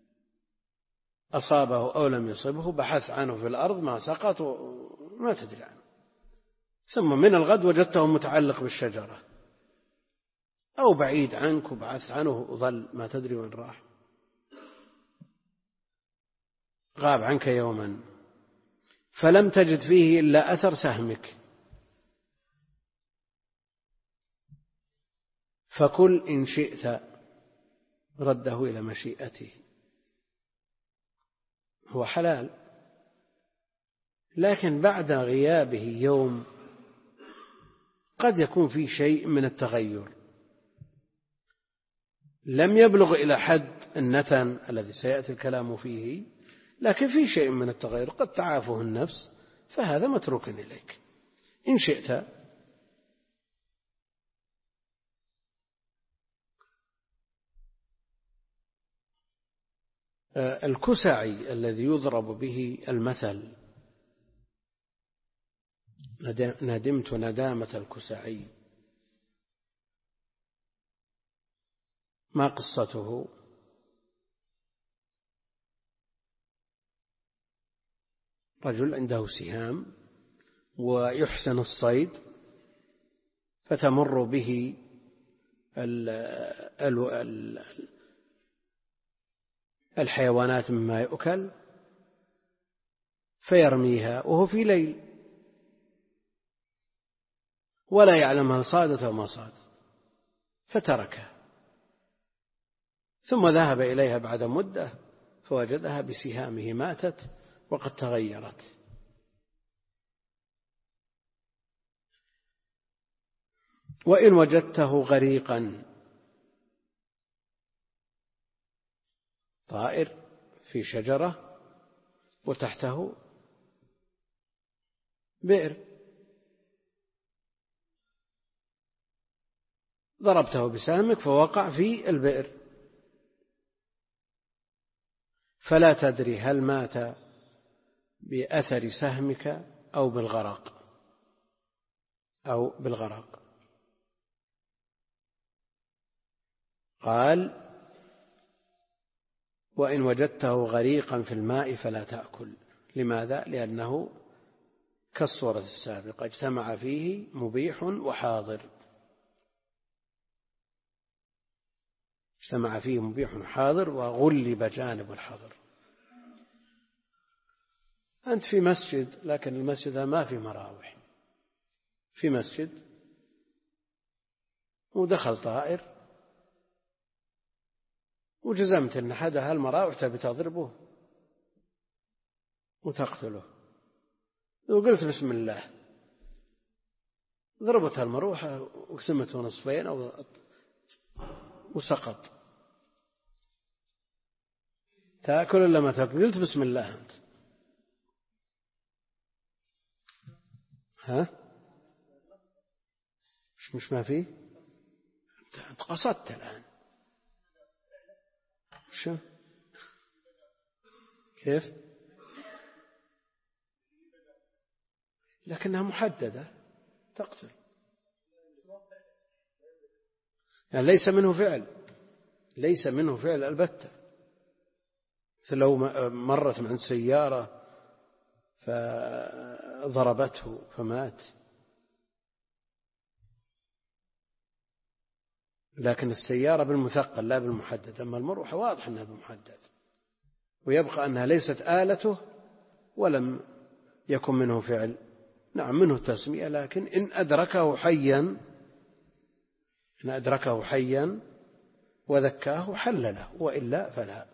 أصابه أو لم يصبه، بحث عنه في الأرض ما سقط وما تدري عنه، ثم من الغد وجدته متعلق بالشجرة أو بعيد عنك وبحث عنه وظل ما تدري وين راح. غاب عنك يوما فلم تجد فيه إلا أثر سهمك فكل إن شئت، رده إلى مشيئته، هو حلال، لكن بعد غيابه يوم قد يكون فيه شيء من التغير، لم يبلغ إلى حد النتن الذي سيأتي الكلام فيه، لكن فيه شيء من التغير قد تعافه النفس، فهذا متروك إليك إن شئت. الكسعي الذي يضرب به المثل، ندمت ندامة الكسعي، ما قصته؟ رجل عنده سهام ويحسن الصيد، فتمر به ال ال ال الحيوانات مما يؤكل فيرميها وهو في ليل ولا يعلم هل صادت أو ما صادت، فتركها، ثم ذهب إليها بعد مدة فوجدها بسهامه ماتت وقد تغيرت. وإن وجدته غريقا، طائر في شجرة وتحته بئر، ضربته بسهمك فوقع في البئر، فلا تدري هل مات بأثر سهمك أو بالغرق أو بالغرق. قال وإن وجدته غريقا في الماء فلا تأكل. لماذا؟ لأنه كالصورة السابقة اجتمع فيه مبيح وحاضر، اجتمع فيه مبيح وحاضر وغلب جانب الحظر. أنت في مسجد، لكن المسجد ما في مراوح، في مسجد ودخل طائر وجزمت أن أحد هالمراوح تبي تضربه وتقتله، وقلت بسم الله، ضربت المروحة وقسمته نصفين أو وسقط، تأكل ولا ما تأكل؟ قلت بسم الله أنت. ها مش مش ما فيه؟ أنت قصدت الآن شو كيف؟ لكنها محددة تقتل، يعني ليس منه فعل، ليس منه فعل البتة. لو مرت من سيارة فضربته فمات، لكن السيارة بالمثقل لا بالمحدد. أما المروحة واضح أنها بالمحدد، ويبقى أنها ليست آلته ولم يكن منه فعل. نعم منه تسمية، لكن إن أدركه حيا إن أدركه حيا وذكاه حل له، وإلا فلا.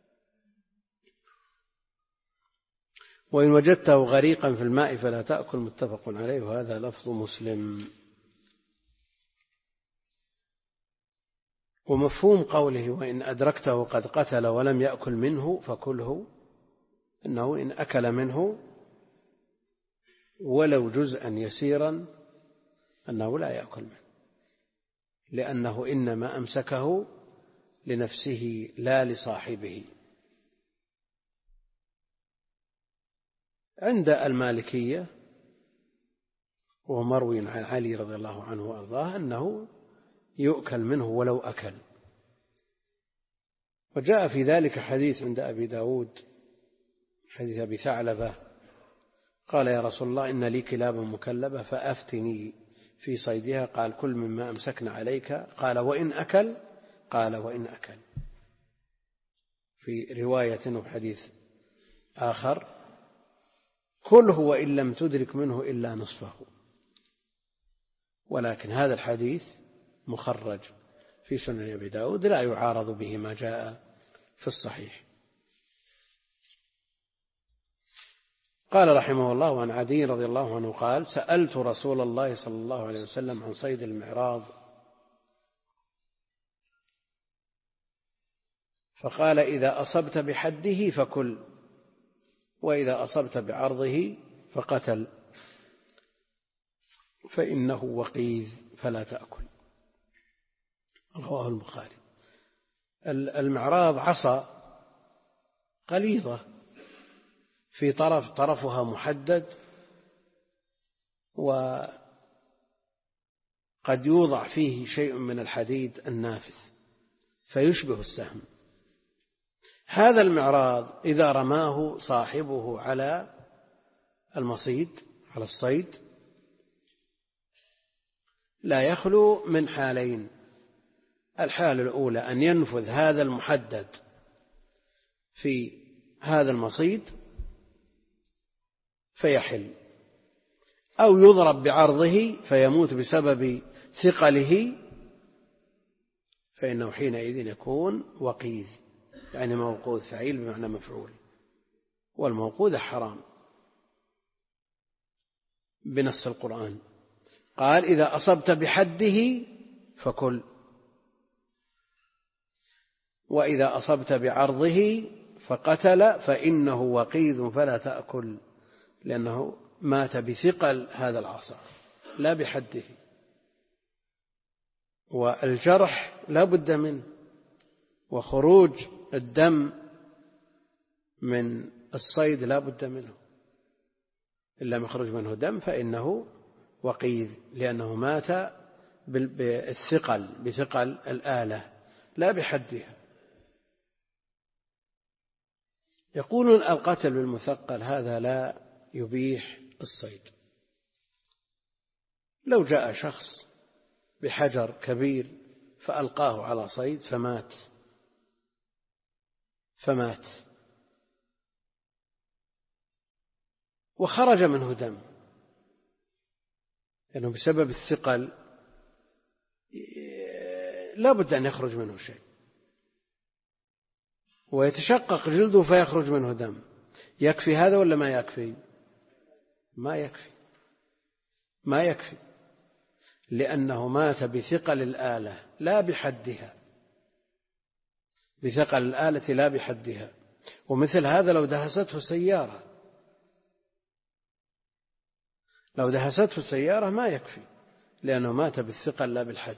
وإن وجدته غريقا في الماء فلا تأكل، متفق عليه، وهذا لفظ مسلم. ومفهوم قوله وإن أدركته قد قتل ولم يأكل منه فكله، إنه إن أكل منه ولو جزءا يسيرا أنه لا يأكل منه، لأنه إنما أمسكه لنفسه لا لصاحبه. عند المالكية ومروي عن علي رضي الله عنه وأرضاه أنه يؤكل منه ولو أكل. وجاء في ذلك حديث عند أبي داود، حديث أبي ثعلبة، قال يا رسول الله إن لي كلاب مكلبة فأفتني في صيدها، قال كل مما أمسكن عليك، قال وإن أكل، قال وإن أكل. في رواية وحديث آخر كله وإن لم تدرك منه إلا نصفه. ولكن هذا الحديث مخرج في سنن أبي داود لا يعارض به ما جاء في الصحيح. قال رحمه الله وعن عدي رضي الله عنه قال سألت رسول الله صلى الله عليه وسلم عن صيد المعراض فقال إذا أصبت بحده فكل، وإذا أصبت بعرضه فقتل، فإنه وقيذ فلا تأكل. رواه البخاري. المعراض عصا غليظة في طرف طرفها محدد، وقد يوضع فيه شيء من الحديد النافذ فيشبه السهم. هذا المعراض إذا رماه صاحبه على المصيد على الصيد لا يخلو من حالين: الحالة الأولى أن ينفذ هذا المحدد في هذا المصيد فيحل، أو يضرب بعرضه فيموت بسبب ثقله، فإنه حينئذ يكون وقيذ، يعني موقوذ، فعيل بمعنى مفعول، والموقوذ حرام بنص القرآن. قال إذا أصبت بحده فكل، وإذا أصبت بعرضه فقتل فإنه وقيذ فلا تأكل، لأنه مات بثقل هذا العصا لا بحده. والجرح لا بد منه، وخروج الدم من الصيد لا بد منه، إن لم يخرج منه دم فإنه وقيذ، لأنه مات بالثقل بثقل الآلة لا بحدها. يقولون القتل بالمثقل هذا لا يبيح الصيد. لو جاء شخص بحجر كبير فألقاه على صيد فمات فمات وخرج منه دم، لأنه يعني بسبب الثقل لا بد أن يخرج منه شيء، ويتشقق جلده فيخرج منه دم. يكفي هذا ولا ما يكفي؟ ما يكفي ما يكفي لأنه مات بثقل الآلة لا بحدها، بثقل الآلة لا بحدها، ومثل هذا لو دهسته سيارة لو دهسته سيارة ما يكفي، لأنه مات بالثقل لا بالحد.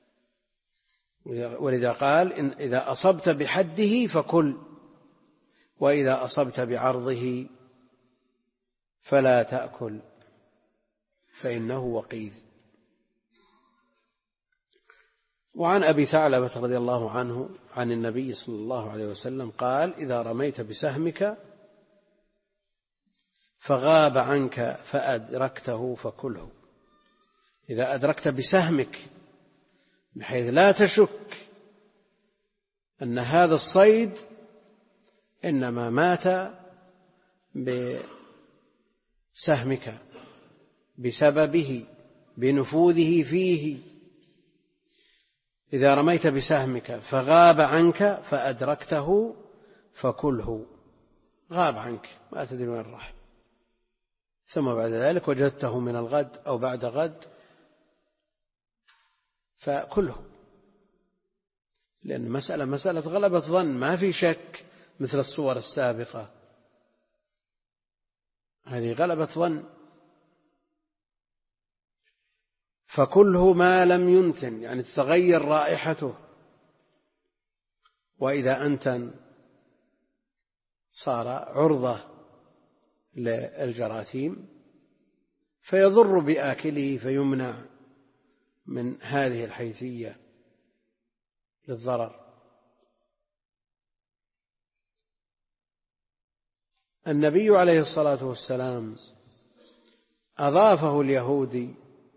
ولذا قال إن إذا أصبت بحده فكل، وإذا أصبت بعرضه فلا تأكل فإنه وقيذ. وعن أبي ثعلبة رضي الله عنه عن النبي صلى الله عليه وسلم قال: إذا رميت بسهمك فغاب عنك فأدركته فكله. إذا أدركت بسهمك بحيث لا تشك أن هذا الصيد إنما مات بسهمك بسببه بنفوذه فيه. إذا رميت بسهمك فغاب عنك فأدركته فكله. غاب عنك ما تدري وين راح، ثم بعد ذلك وجدته من الغد أو بعد غد فكله، لأن مسألة مسألة غلبة ظن ما في شك مثل الصور السابقة، هذه غلبة ظن. فكله ما لم ينتن، يعني تتغير رائحته، وإذا أنتن صار عرضة للجراثيم فيضر بآكله فيمنع من هذه الحيثية للضرر. النبي عليه الصلاة والسلام أضافه اليهودي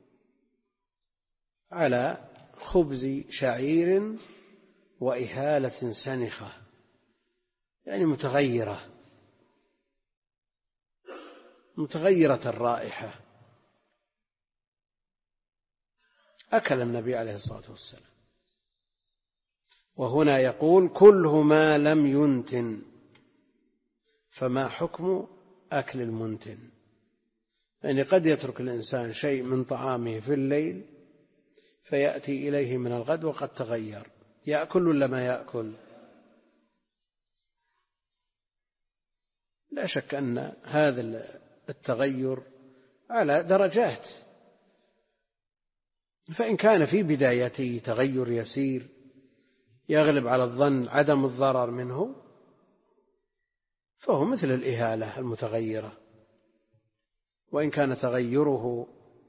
على خبز شعير وإهالة سنخة، يعني متغيرة متغيرة الرائحة. أكل النبي عليه الصلاة والسلام. وهنا يقول: كله ما لم ينتن. فما حكم أكل المنتن؟ يعني قد يترك الإنسان شيء من طعامه في الليل فيأتي إليه من الغد وقد تغير، يأكل ولا ما يأكل؟ لا شك أن هذا التغير على درجات، فإن كان في بدايته تغير يسير يغلب على الظن عدم الضرر منه فهو مثل الإهالة المتغيرة، وإن كان تغيره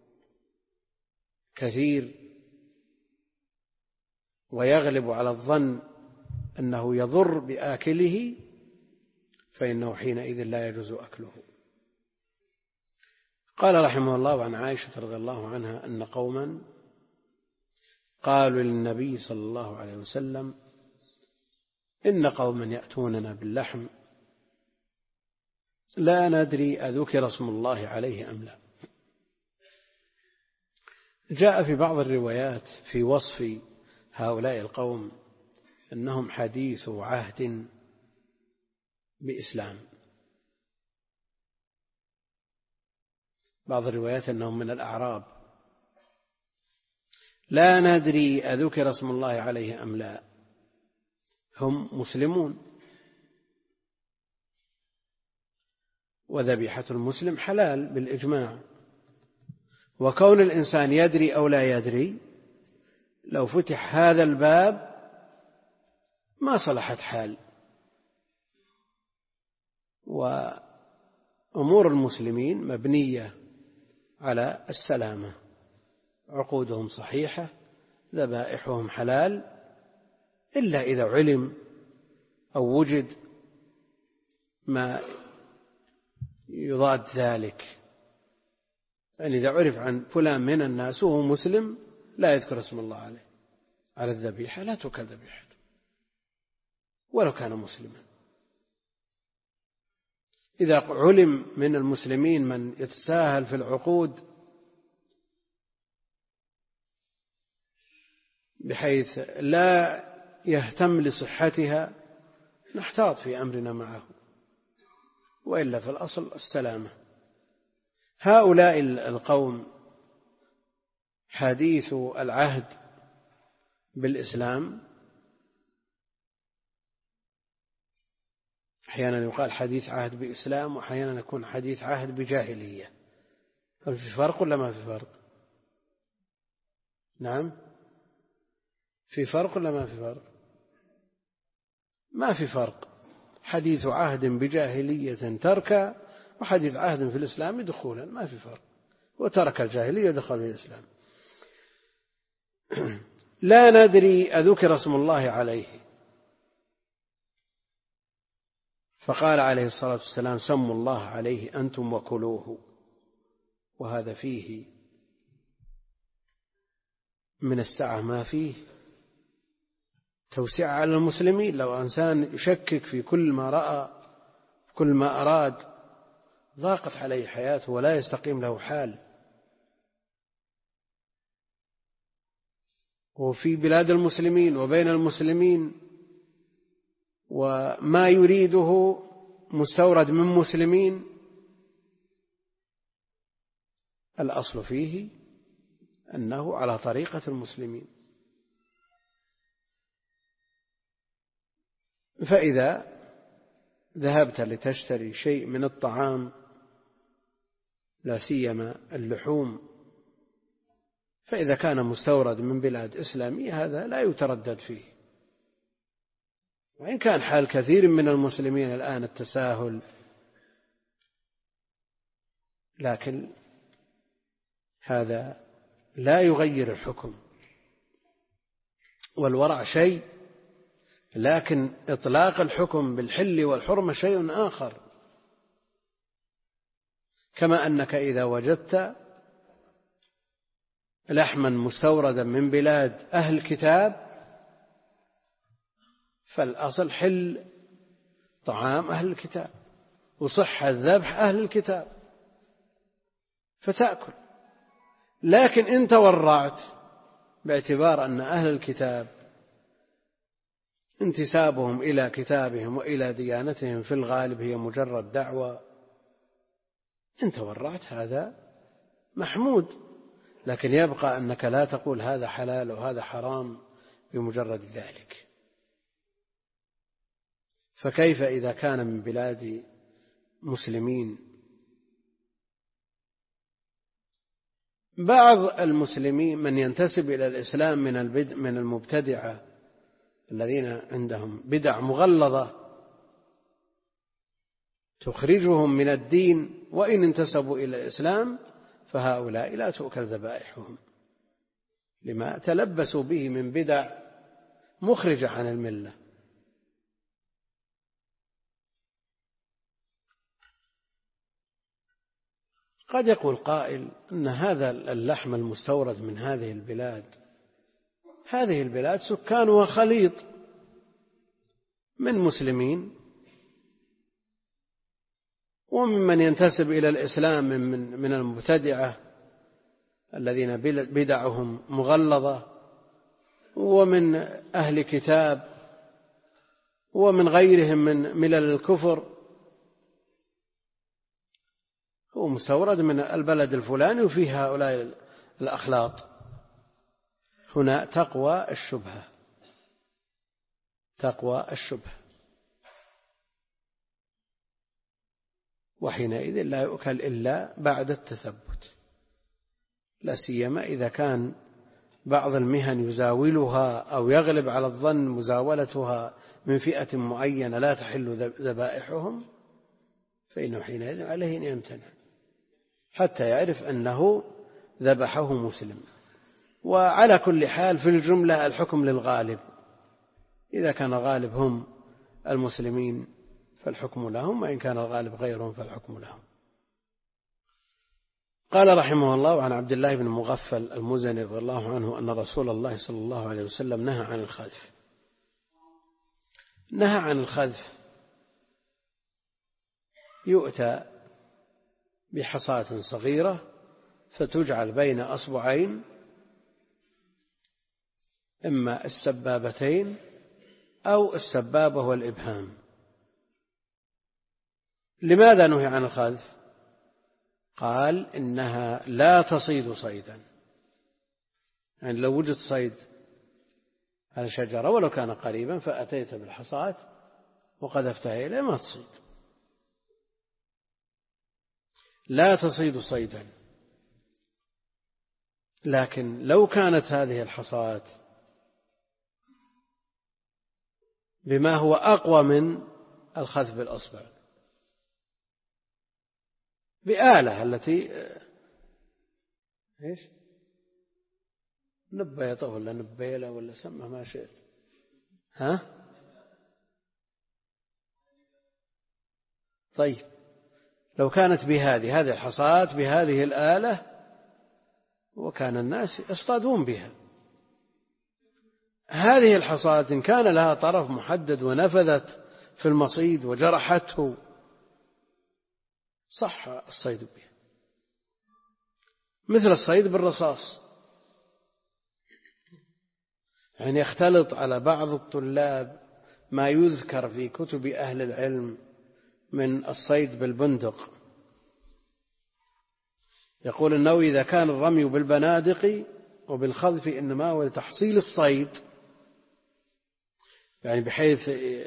كثير ويغلب على الظن أنه يضر بآكله فإنه حينئذ لا يجوز أكله. قال رحمه الله: عن عائشة رضي الله عنها أن قوما قالوا للنبي صلى الله عليه وسلم: إن قوما يأتوننا باللحم لا ندري أذكر اسم الله عليه أم لا. جاء في بعض الروايات في وصف هؤلاء القوم أنهم حديث عهد بإسلام، بعض الروايات أنهم من الأعراب. لا ندري أذكر اسم الله عليه أم لا، هم مسلمون، وذبيحة المسلم حلال بالإجماع. وكون الإنسان يدري أو لا يدري لو فتح هذا الباب ما صلحت حال. وأمور المسلمين مبنية على السلامة، عقودهم صحيحة، ذبائحهم حلال، إلا إذا علم أو وجد ما يضاد ذلك. يعني إذا عرف عن فلان من الناس وهو مسلم لا يذكر اسم الله عليه على الذبيحة لا تؤكل ذبيحته ولو كان مسلما. إذا علم من المسلمين من يتساهل في العقود بحيث لا يهتم لصحتها نحتاط في أمرنا معه، وإلا في الأصل السلامة. هؤلاء القوم حديث العهد بالإسلام أحيانا يقال حديث عهد بإسلام، وأحيانا يكون حديث عهد بجاهلية. هل في فرق ولا ما في فرق؟ نعم، في فرق ولا ما في فرق؟ ما في فرق. حديث عهد بجاهلية ترك، وحديث عهد في الإسلام دخولا، ما في فرق. وترك الجاهلية ودخل في الإسلام. لا ندري أذكر اسم الله عليه، فقال عليه الصلاة والسلام سموا الله عليه أنتم وكلوه. وهذا فيه من السعة ما فيه توسع على المسلمين. لو إنسان يشكك في كل ما رأى كل ما أراد ضاقت عليه حياته ولا يستقيم له حال. وفي بلاد المسلمين وبين المسلمين، وما يريده مستورد من مسلمين الأصل فيه أنه على طريقة المسلمين. فإذا ذهبت لتشتري شيء من الطعام، لا سيما اللحوم، فإذا كان مستورد من بلاد إسلامية هذا لا يتردد فيه. وإن كان حال كثير من المسلمين الآن التساهل، لكن هذا لا يغير الحكم. والورع شيء، لكن إطلاق الحكم بالحل والحرمة شيء آخر. كما أنك إذا وجدت لحما مستوردا من بلاد أهل الكتاب فالأصل حل طعام أهل الكتاب وصحة ذبح أهل الكتاب فتأكل. لكن إن تورعت باعتبار أن أهل الكتاب انتسابهم إلى كتابهم وإلى ديانتهم في الغالب هي مجرد دعوة، إن تورعت هذا محمود، لكن يبقى أنك لا تقول هذا حلال وهذا حرام بمجرد ذلك. فكيف إذا كان من بلاد مسلمين؟ بعض المسلمين من ينتسب إلى الإسلام من البدع من المبتدعة الذين عندهم بدع مغلظة تخرجهم من الدين، وإن انتسبوا إلى الإسلام فهؤلاء لا تؤكل ذبائحهم لما تلبسوا به من بدع مخرجة عن الملة. قد يقول قائل أن هذا اللحم المستورد من هذه البلاد هذه البلاد سكانها خليط من مسلمين وممن ينتسب إلى الإسلام من من المبتدعة الذين بدعهم مغلظة، ومن أهل كتاب، ومن غيرهم من ملل الكفر. هو مستورد من البلد الفلاني وفيه هؤلاء الأخلاط. هنا تقوى الشبهة تقوى الشبهة وحينئذ لا يؤكل إلا بعد التثبت، لا سيما إذا كان بعض المهن يزاولها أو يغلب على الظن مزاولتها من فئة معينة لا تحل ذبائحهم، فإنه حينئذ عليه أن يمتنع حتى يعرف أنه ذبحه مسلم. وعلى كل حال في الجملة الحكم للغالب، إذا كان الغالب هم المسلمين فالحكم لهم، وإن كان الغالب غيرهم فالحكم لهم. قال رحمه الله: عن عبد الله بن مغفل المزني رضي الله عنه أن رسول الله صلى الله عليه وسلم نهى عن الخذف نهى عن الخذف يؤتى بحصاة صغيرة فتجعل بين أصبعين إما السبابتين أو السبابة والإبهام. لماذا نهي عن الخذف؟ قال: إنها لا تصيد صيدا، يعني لو وجد صيد على شجرة ولو كان قريبا فأتيت بالحصاة وقذفتها إليه ما تصيد، لا تصيد صيدا. لكن لو كانت هذه الحصاة بما هو أقوى من الخذف بالأصبع، بآلة التي إيش نبيطة ولا نبيلة ولا سمى ما شئت، ها طيب لو كانت بهذه هذه الحصاة بهذه الآلة وكان الناس يصطادون بها، هذه الحصاة إن كان لها طرف محدد ونفذت في المصيد وجرحته صح الصيد بها، مثل الصيد بالرصاص. يعني يختلط على بعض الطلاب ما يذكر في كتب أهل العلم من الصيد بالبندق. يقول النووي إذا كان الرمي بالبنادق وبالخذف إنما هو لتحصيل الصيد، يعني بحيث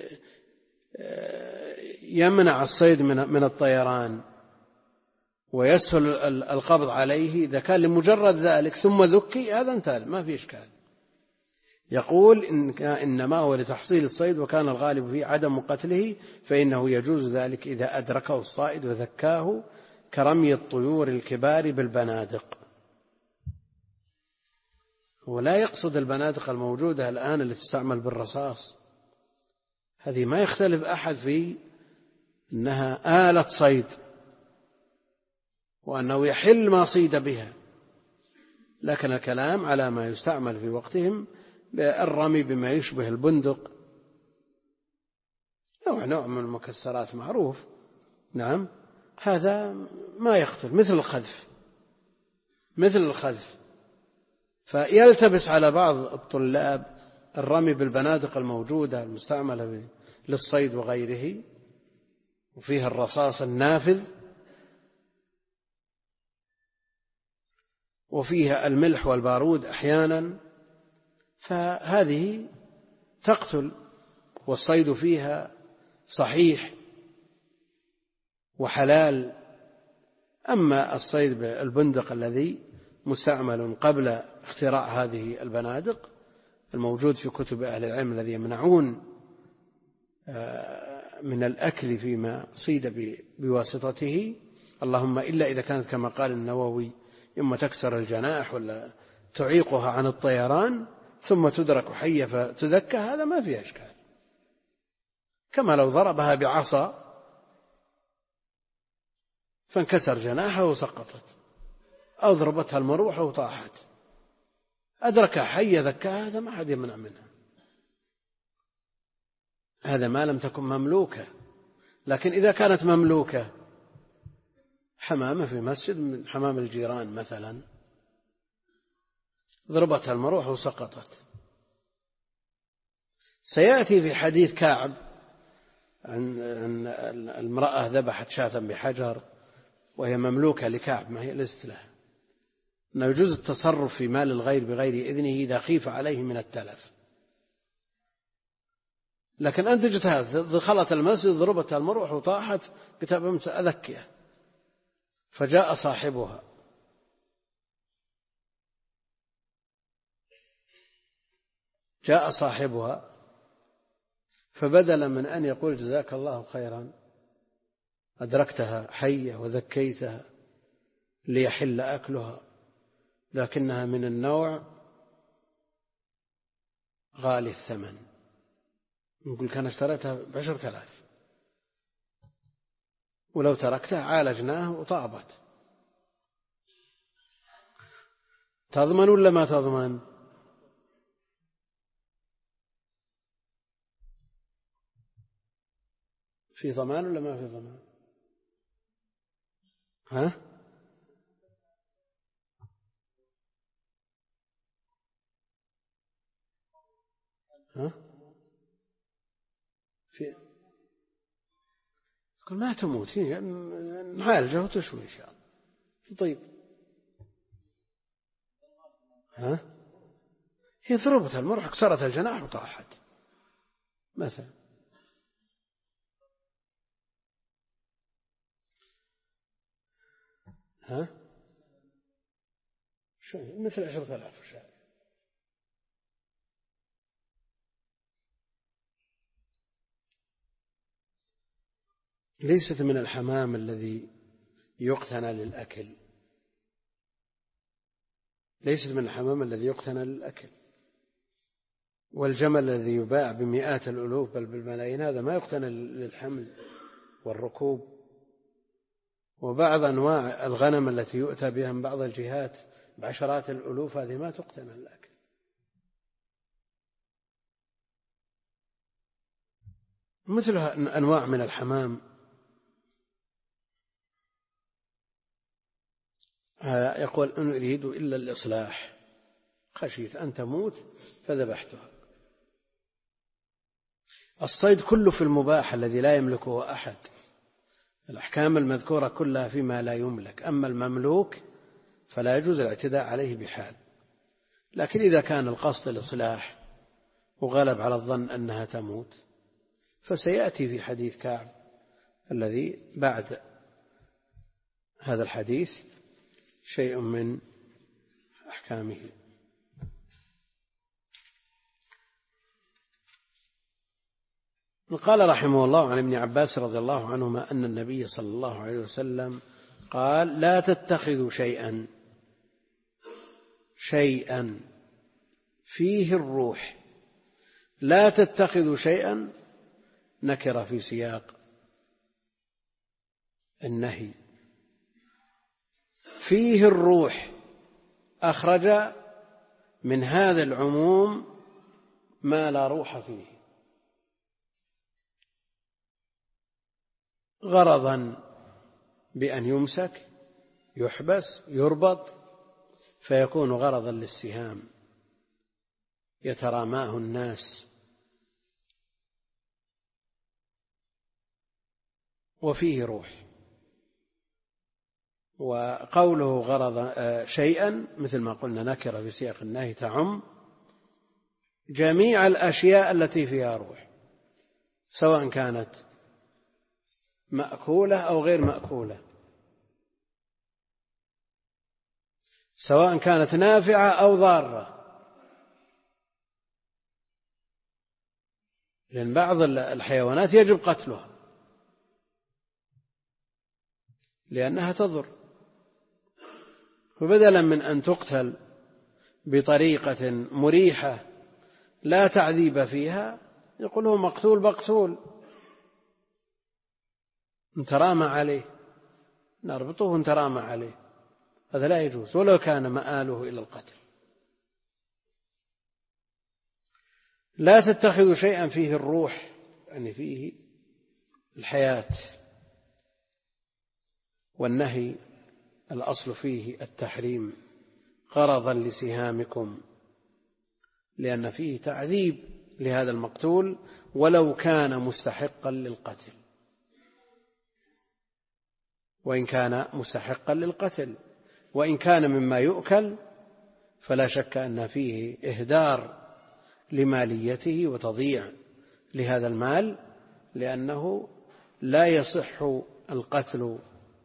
يمنع الصيد من الطيران ويسهل القبض عليه، إذا كان لمجرد ذلك ثم ذكي هذا انتهى ما في إشكال. يقول إن إنما هو لتحصيل الصيد وكان الغالب فيه عدم قتله، فإنه يجوز ذلك إذا أدركه الصائد وذكاه كرمي الطيور الكبار بالبنادق. ولا يقصد البنادق الموجودة الآن اللي تستعمل بالرصاص، هذه ما يختلف أحد في أنها آلة صيد وأنه يحل ما صيد بها، لكن الكلام على ما يستعمل في وقتهم بالرمي بما يشبه البندق، نوع نوع من المكسرات معروف، نعم هذا ما يختلف، مثل الخذف مثل الخذف. فيلتبس على بعض الطلاب الرمي بالبنادق الموجودة المستعملة للصيد وغيره وفيها الرصاص النافذ وفيها الملح والبارود أحيانا، فهذه تقتل والصيد فيها صحيح وحلال. أما الصيد بالبندق الذي مستعمل قبل اختراع هذه البنادق الموجود في كتب أهل العلم الذي يمنعون من الأكل فيما صيد بواسطته، اللهم إلا إذا كانت كما قال النووي إما تكسر الجناح ولا تعيقها عن الطيران ثم تدرك حية فتذكى، هذا ما فيه إشكال، كما لو ضربها بعصا فانكسر جناحها وسقطت، أو ضربتها المروحة وطاحت، أدركها حية ذكاها، هذا ما حد يمنع منها، هذا ما لم تكن مملوكة. لكن إذا كانت مملوكة حمامة في مسجد من حمام الجيران مثلا ضربتها المروحة وسقطت، سيأتي في حديث كعب عن المرأة ذبحت شاة بحجر وهي مملوكة لكعب ما هي ليست له، أنه يجوز التصرف في مال الغير بغير إذنه إذا خيف عليه من التلف. لكن أنت جت دخلت المسجد ضربتها المروحة وطاحت كتاب أذكية، فجاء صاحبها جاء صاحبها فبدل من أن يقول جزاك الله خيرا أدركتها حية وذكيتها ليحل أكلها، لكنها من النوع غالي الثمن، نقول كان اشتريتها بعشرة آلاف ولو تركتها عالجناه وطابت، تضمن ولا ما تضمن؟ في ضمان ولا ما في ضمان؟ ها؟ ها؟ في يقول ما تموت هي نعالجه وتشوي إن شاء الله تطيب. ها؟ هي ضربت المرح كسرت الجناح وطاحت مثلا، ها؟ مثل عشرة آلاف شاة. ليست من الحمام الذي يقتنى للأكل، ليست من الحمام الذي يقتنى للأكل. والجمل الذي يباع بمئات الألوف بل بالملايين هذا ما يقتنى للحمل والركوب. وبعض أنواع الغنم التي يؤتى بها من بعض الجهات بعشرات الألوف هذه ما تقتنى للأكل. مثل أنواع من الحمام يقول إن أريد إلا الإصلاح، خشيت أن تموت فذبحتها. الصيد كله في المباح الذي لا يملكه أحد، الأحكام المذكورة كلها فيما لا يملك. أما المملوك فلا يجوز الاعتداء عليه بحال. لكن إذا كان القصد الإصلاح وغلب على الظن أنها تموت فسيأتي في حديث كعب الذي بعد هذا الحديث شيء من أحكامه. قال رحمه الله عن ابن عباس رضي الله عنهما أن النبي صلى الله عليه وسلم قال: لا تتخذوا شيئا شيئا فيه الروح. لا تتخذوا شيئا نكر في سياق النهي، فيه الروح أخرج من هذا العموم ما لا روح فيه، غرضا بأن يمسك يحبس يربط فيكون غرضا للسهام يتراماه الناس. وفيه روح. وقوله غرض شيئا مثل ما قلنا نكر في سياق النهي تعم جميع الأشياء التي فيها روح، سواء كانت مأكولة أو غير مأكولة، سواء كانت نافعة أو ضارة. لأن بعض الحيوانات يجب قتلها لأنها تضر، فبدلا من أن تقتل بطريقة مريحة لا تعذيب فيها يقول هو مقتول مقتول انترامى عليه نربطه انترامى عليه، هذا لا يجوز ولو كان مآله إلى القتل. لا تتخذوا شيئا فيه الروح يعني فيه الحياة. والنهي الأصل فيه التحريم غرضا لسهامكم، لأن فيه تعذيب لهذا المقتول ولو كان مستحقا للقتل، وإن كان مستحقا للقتل وإن كان مما يؤكل فلا شك أن فيه إهدار لماليته وتضييع لهذا المال، لأنه لا يصح القتل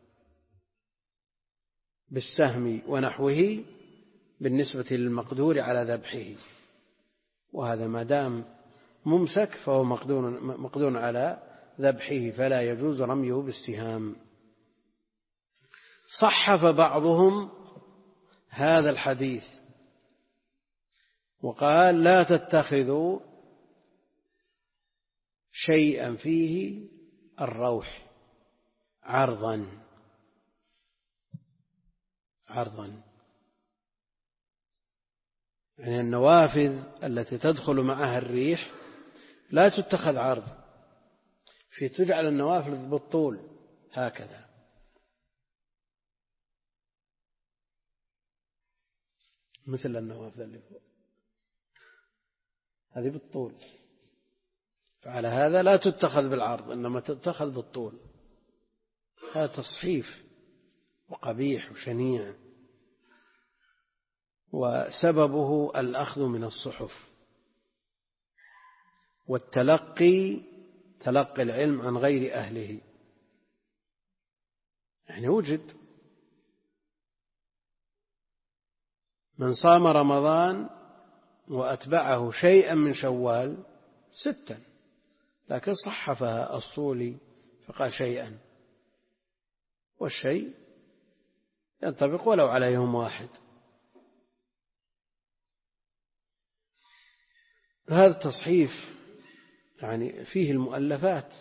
بالسهم ونحوه بالنسبة للمقدور على ذبحه، وهذا ما دام ممسك فهو مقدور على ذبحه فلا يجوز رميه بالسهام. صحف بعضهم هذا الحديث وقال: لا تتخذوا شيئا فيه الروح عرضا عرضا يعني النوافذ التي تدخل معها الريح لا تتخذ عرض، في تجعل النوافذ بالطول هكذا، مثل النوافذ اللي فوق هذه بالطول، فعلى هذا لا تتخذ بالعرض إنما تتخذ بالطول. هذا تصحيف وقبيح وشنيع، وسببه الأخذ من الصحف والتلقي تلقي العلم عن غير أهله. يعني وجد من صام رمضان وأتبعه شيئا من شوال ستا، لكن صحفها الصولي فقال شيئا، والشيء ينطبق ولو على يوم واحد. هذا التصحيف يعني فيه المؤلفات،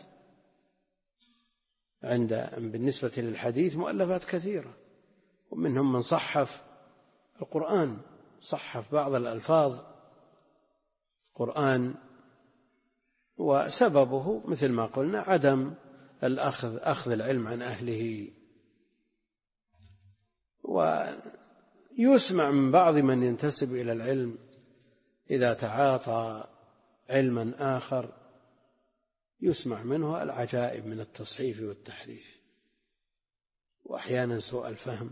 عند بالنسبة للحديث مؤلفات كثيرة، ومنهم من صحف القرآن، صحف بعض الألفاظ القرآن، وسببه مثل ما قلنا عدم الأخذ أخذ العلم عن أهله. ويسمع من بعض من ينتسب إلى العلم إذا تعاطى علما آخر يسمع منه العجائب من التصحيف والتحريف، وأحيانا سوء الفهم.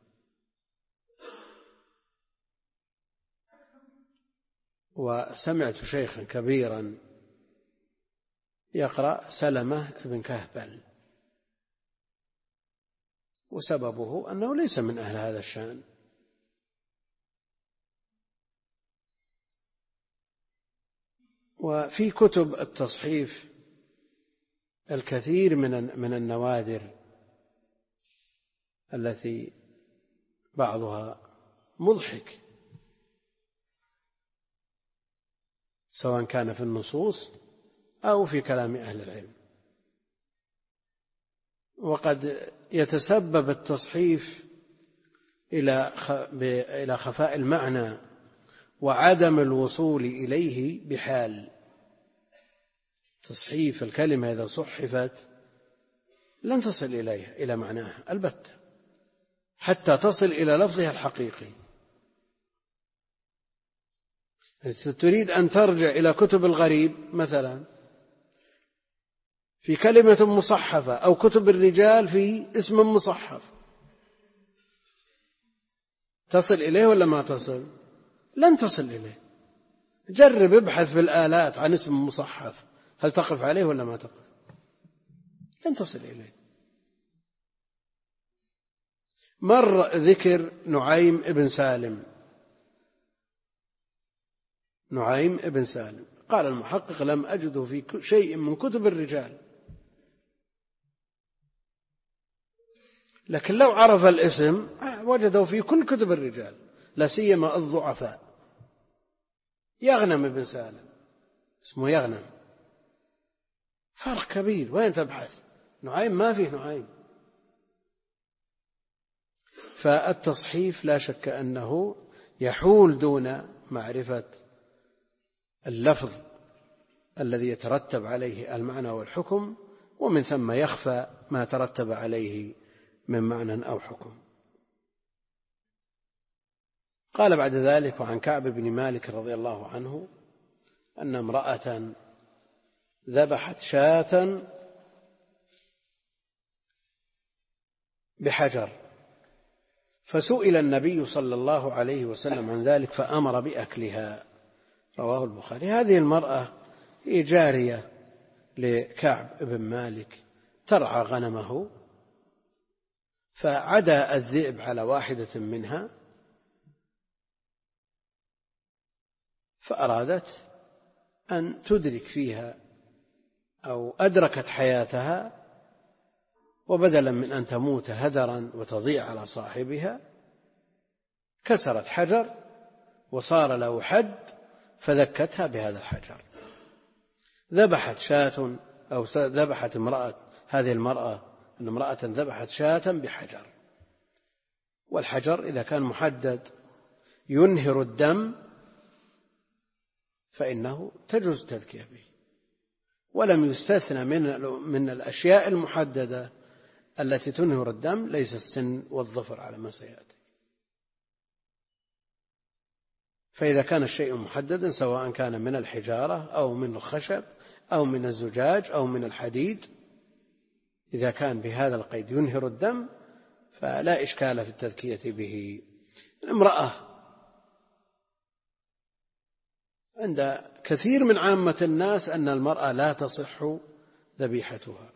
وسمعت شيخا كبيرا يقرأ سلمة بن كهبل، وسببه أنه ليس من أهل هذا الشأن. وفي كتب التصحيف الكثير من من النوادر التي بعضها مضحك، سواء كان في النصوص أو في كلام أهل العلم. وقد يتسبب التصحيف إلى خفاء المعنى وعدم الوصول إليه بحال. تصحيف الكلمة إذا صحفت لن تصل إليها إلى معناها البتة حتى تصل إلى لفظها الحقيقي. تريد أن ترجع إلى كتب الغريب مثلا في كلمة مصحفة، أو كتب الرجال في اسم مصحف، تصل إليه ولا ما تصل؟ لن تصل إليه. جرب ابحث في الآلات عن اسم مصحف، هل تقف عليه ولا ما تقف؟ لن تصل إليه. مر ذكر نعيم ابن سالم، نعيم ابن سالم قال المحقق لم أجده في شيء من كتب الرجال، لكن لو عرف الاسم وجده في كل كتب الرجال، لا سيما الضعفاء. يغنم ابن سالم اسمه يغنم، فرق كبير. وين تبحث؟ نعيم ما فيه نعيم. فالتصحيف لا شك أنه يحول دون معرفة اللفظ الذي يترتب عليه المعنى والحكم، ومن ثم يخفى ما ترتب عليه من معنى أو حكم. قال بعد ذلك: وعن كعب بن مالك رضي الله عنه أن امرأة ذبحت شاة بحجر، فسئل النبي صلى الله عليه وسلم عن ذلك فأمر بأكلها. رواه البخاري. هذه المرأة هي جارية لكعب بن مالك ترعى غنمه، فعدا الذئب على واحدة منها فأرادت أن تدرك فيها أو أدركت حياتها، وبدلا من أن تموت هدرا وتضيع على صاحبها كسرت حجر وصار له حد فذكتها بهذا الحجر. ذبحت شاة أو ذبحت امرأة، هذه المرأة أن امرأة ذبحت شاة بحجر، والحجر إذا كان محدد ينهر الدم فإنه تجوز التذكية به، ولم يستثنى من من الأشياء المحددة التي تنهر الدم ليس السن والظفر على ما سيأتي. فإذا كان الشيء محددا سواء كان من الحجارة أو من الخشب أو من الزجاج أو من الحديد، إذا كان بهذا القيد ينهر الدم فلا إشكال في التذكية به. الامرأة عند كثير من عامة الناس أن المرأة لا تصح ذبيحتها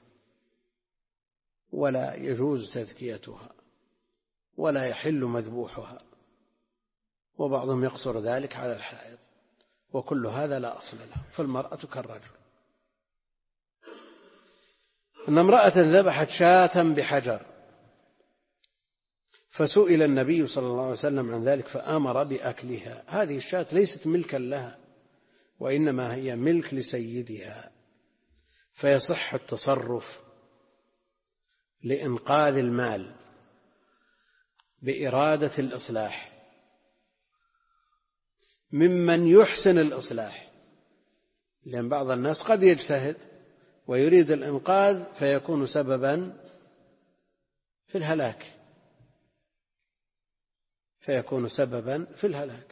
ولا يجوز تذكيتها ولا يحل مذبوحها، وبعضهم يقصر ذلك على الحائض، وكل هذا لا أصل له، فالمرأة كالرجل. أن امرأة ذبحت شاة بحجر فسئل النبي صلى الله عليه وسلم عن ذلك فأمر بأكلها. هذه الشاة ليست ملكا لها، وإنما هي ملك لسيدها، فيصح التصرف لإنقاذ المال بإرادة الإصلاح ممن يحسن الإصلاح، لأن بعض الناس قد يجتهد ويريد الإنقاذ فيكون سببا في الهلاك فيكون سببا في الهلاك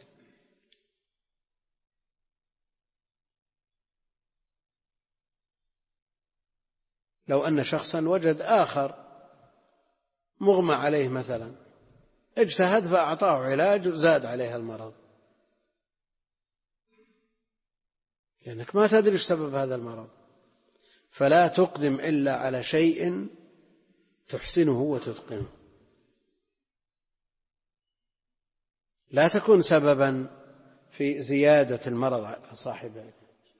لو أن شخصا وجد آخر مغمى عليه مثلا، اجتهد فأعطاه علاج وزاد عليه المرض، لأنك ما تدري ايش سبب هذا المرض، فلا تقدم إلا على شيء تحسنه وتتقنه، لا تكون سببا في زيادة المرض صاحبه.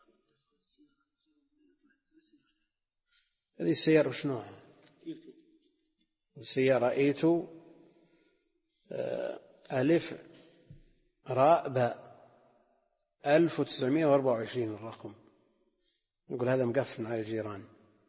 هذه السيارة وش نوعها؟ السيارة إيتو ألف راء باء ألف وتسعمائة وأربعة وعشرين الرقم. نقول هذا مقفن على الجيران.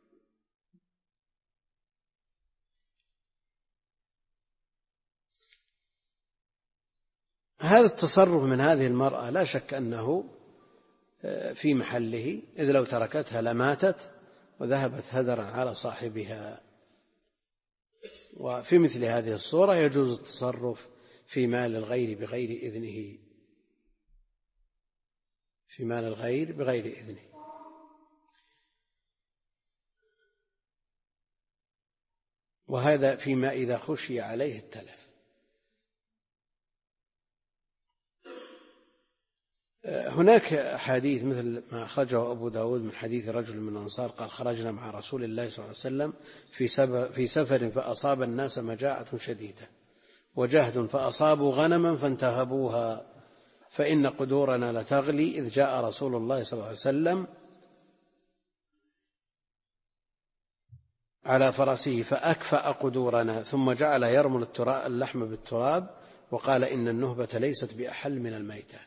هذا التصرف من هذه المرأة لا شك أنه في محله، إذ لو تركتها لماتت وذهبت هدرا على صاحبها. وفي مثل هذه الصورة يجوز التصرف في مال الغير بغير إذنه في مال الغير بغير إذنه. وهذا فيما إذا خشي عليه التلف. هناك أحاديث مثل ما أخرجه أبو داود من حديث رجل من الأنصار قال: خرجنا مع رسول الله صلى الله عليه وسلم في سفر فأصاب الناس مجاعة شديدة وجهد فأصابوا غنما فانتهبوها فإن قدورنا لتغلي، إذ جاء رسول الله صلى الله عليه وسلم على فرسه فأكفأ قدورنا ثم جعل يرمل اللحم بالتراب وقال: إن النهبة ليست بأحل من الميتة.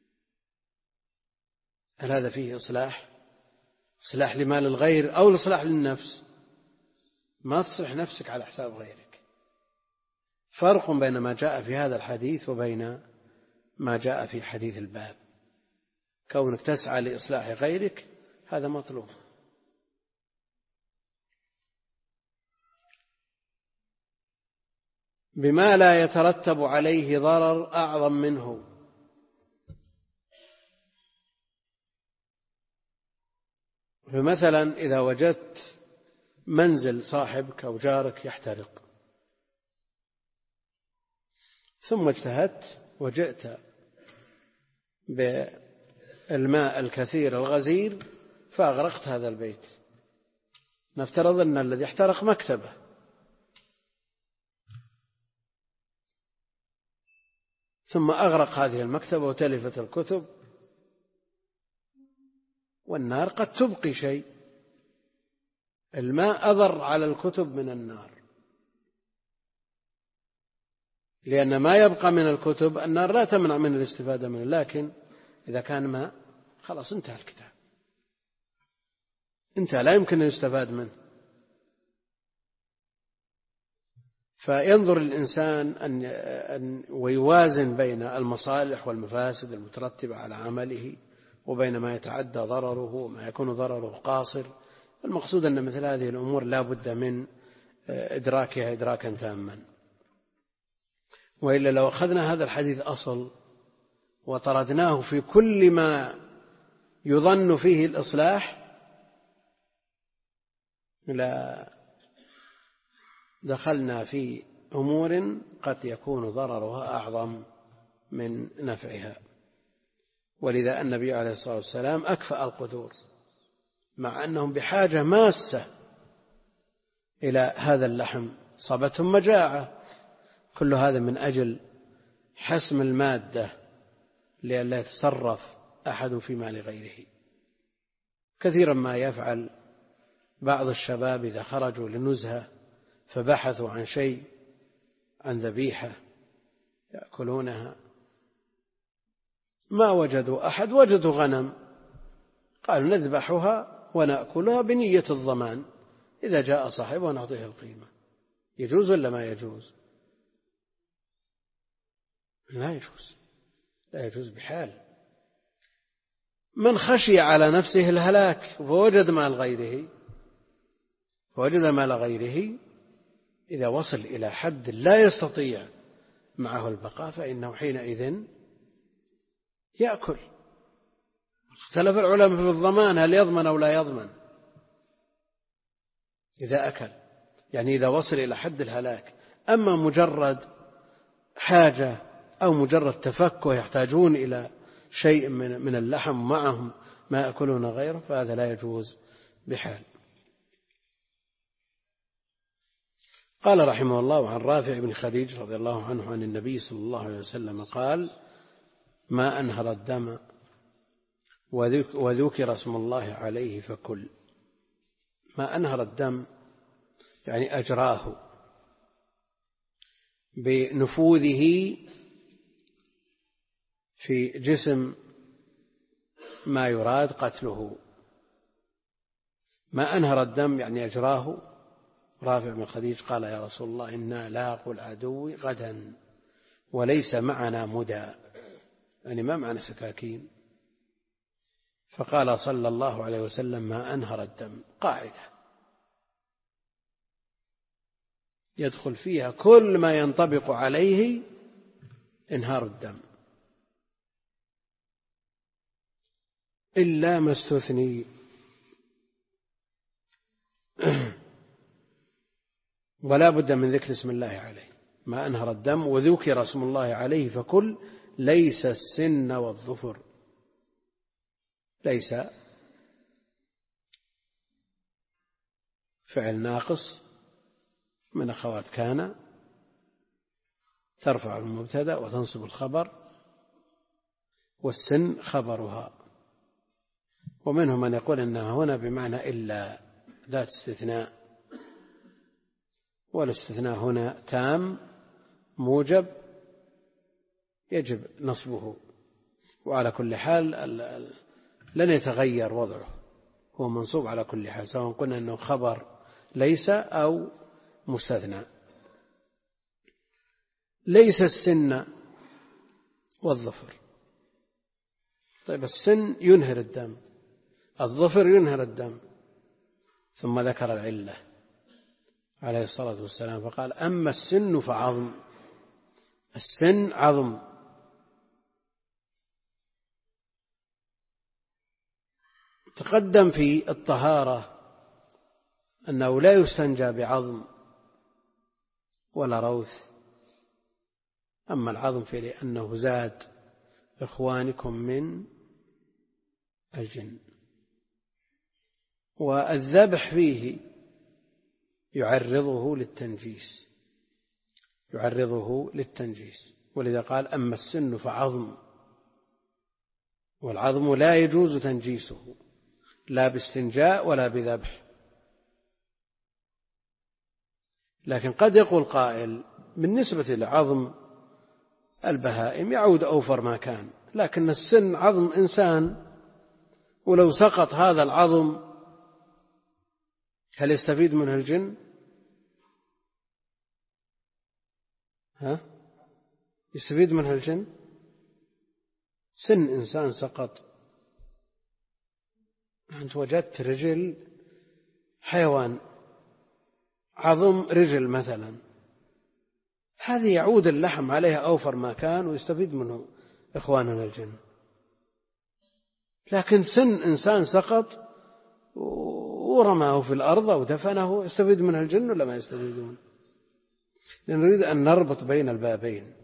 هل هذا فيه إصلاح؟ إصلاح لمال الغير أو الإصلاح للنفس؟ ما تصلح نفسك على حساب غيرك. فرق بين ما جاء في هذا الحديث وبين ما جاء في حديث الباب. كونك تسعى لإصلاح غيرك هذا مطلوب. بما لا يترتب عليه ضرر أعظم منه. فمثلا إذا وجدت منزل صاحبك أو جارك يحترق ثم اجتهدت وجئت بالماء الكثير الغزير فأغرقت هذا البيت، نفترض أن الذي احترق مكتبه، ثم أغرق هذه المكتبة وتلفت الكتب، والنار قد تبقي شيء. الماء أضر على الكتب من النار، لأن ما يبقى من الكتب النار لا تمنع من الاستفادة منه، لكن إذا كان ماء خلاص انتهى الكتاب، انتهى، لا يمكن أن يستفاد منه. فينظر الإنسان أن ويوازن بين المصالح والمفاسد المترتبة على عمله وبين ما يتعدى ضرره وما يكون ضرره قاصر. المقصود أن مثل هذه الأمور لا بد من إدراكها إدراكا تاما، وإلا لو أخذنا هذا الحديث أصل وطردناه في كل ما يظن فيه الإصلاح لا دخلنا في أمور قد يكون ضررها أعظم من نفعها. ولذا النبي عليه الصلاة والسلام أكفأ القدور مع أنهم بحاجة ماسة إلى هذا اللحم، صابتهم مجاعة، كل هذا من أجل حسم المادة لئلا يتصرف أحد في مال غيره. كثيرا ما يفعل بعض الشباب إذا خرجوا لنزهة فبحثوا عن شيء، عن ذبيحة يأكلونها، ما وجدوا أحد، وجدوا غنم، قالوا نذبحها ونأكلها بنية الضمان، إذا جاء صاحبها نعطيه القيمة. يجوز ولا ما يجوز؟ لا يجوز، لا يجوز بحال. من خشي على نفسه الهلاك فوجد مال غيره فوجد مال غيره إذا وصل إلى حد لا يستطيع معه البقاء فإنه حينئذ يأكل. اختلف العلماء في الضمان، هل يضمن أو لا يضمن إذا أكل، يعني إذا وصل إلى حد الهلاك. أما مجرد حاجة أو مجرد تفكه يحتاجون إلى شيء من اللحم معهم ما يأكلون غيره فهذا لا يجوز بحال. قال رحمه الله: عن رافع بن خديج رضي الله عنه عن النبي صلى الله عليه وسلم قال: ما أنهر الدم وذكر اسم الله عليه فكل. ما أنهر الدم يعني أجراه بنفوذه في جسم ما يراد قتله. ما أنهر الدم يعني أجراه. رافع بن خديج قال: يا رسول الله إنا لاقوا العدو غدا وليس معنا مدى، يعني ما معنا سكاكين. فقال صلى الله عليه وسلم: ما أنهر الدم، قاعدة يدخل فيها كل ما ينطبق عليه انهار الدم إلا ما استثني. ولا بد من ذكر اسم الله عليه. ما أنهر الدم وذكر اسم الله عليه فكل، ليس السن والظفر. ليس فعل ناقص من أخوات كان، ترفع المبتدأ وتنصب الخبر، والسن خبرها. ومنهم من يقول إنها هنا بمعنى إلا، ذات استثناء، والاستثناء هنا تام موجب يجب نصبه. وعلى كل حال لن يتغير وضعه، هو منصوب على كل حال، سواء قلنا أنه خبر ليس أو مستثنى. ليس السن والظفر. طيب السن ينهر الدم، الظفر ينهر الدم. ثم ذكر العلة عليه الصلاة والسلام فقال: أما السن فعظم. السن عظم. تقدم في الطهارة أنه لا يستنجى بعظم ولا روث. أما العظم فلأنه زاد إخوانكم من الجن. والذبح فيه يعرضه للتنجيس، يعرضه للتنجيس، ولذا قال: أما السن فعظم. والعظم لا يجوز تنجيسه لا باستنجاء ولا بذبح. لكن قد يقول قائل: بالنسبة لعظم البهائم يعود أوفر ما كان، لكن السن عظم إنسان، ولو سقط هذا العظم هل يستفيد منه الجن؟ ها؟ يستفيد منه الجن؟ سن إنسان سقط، أنت وجدت رجل حيوان عظم رجل مثلا، هذه يعود اللحم عليها أوفر ما كان ويستفيد منه إخواننا الجن. لكن سن إنسان سقط ورماه في الأرض أو دفنه، يستفيد منه الجن ولا ما يستفيدون؟ نريد أن نربط بين البابين،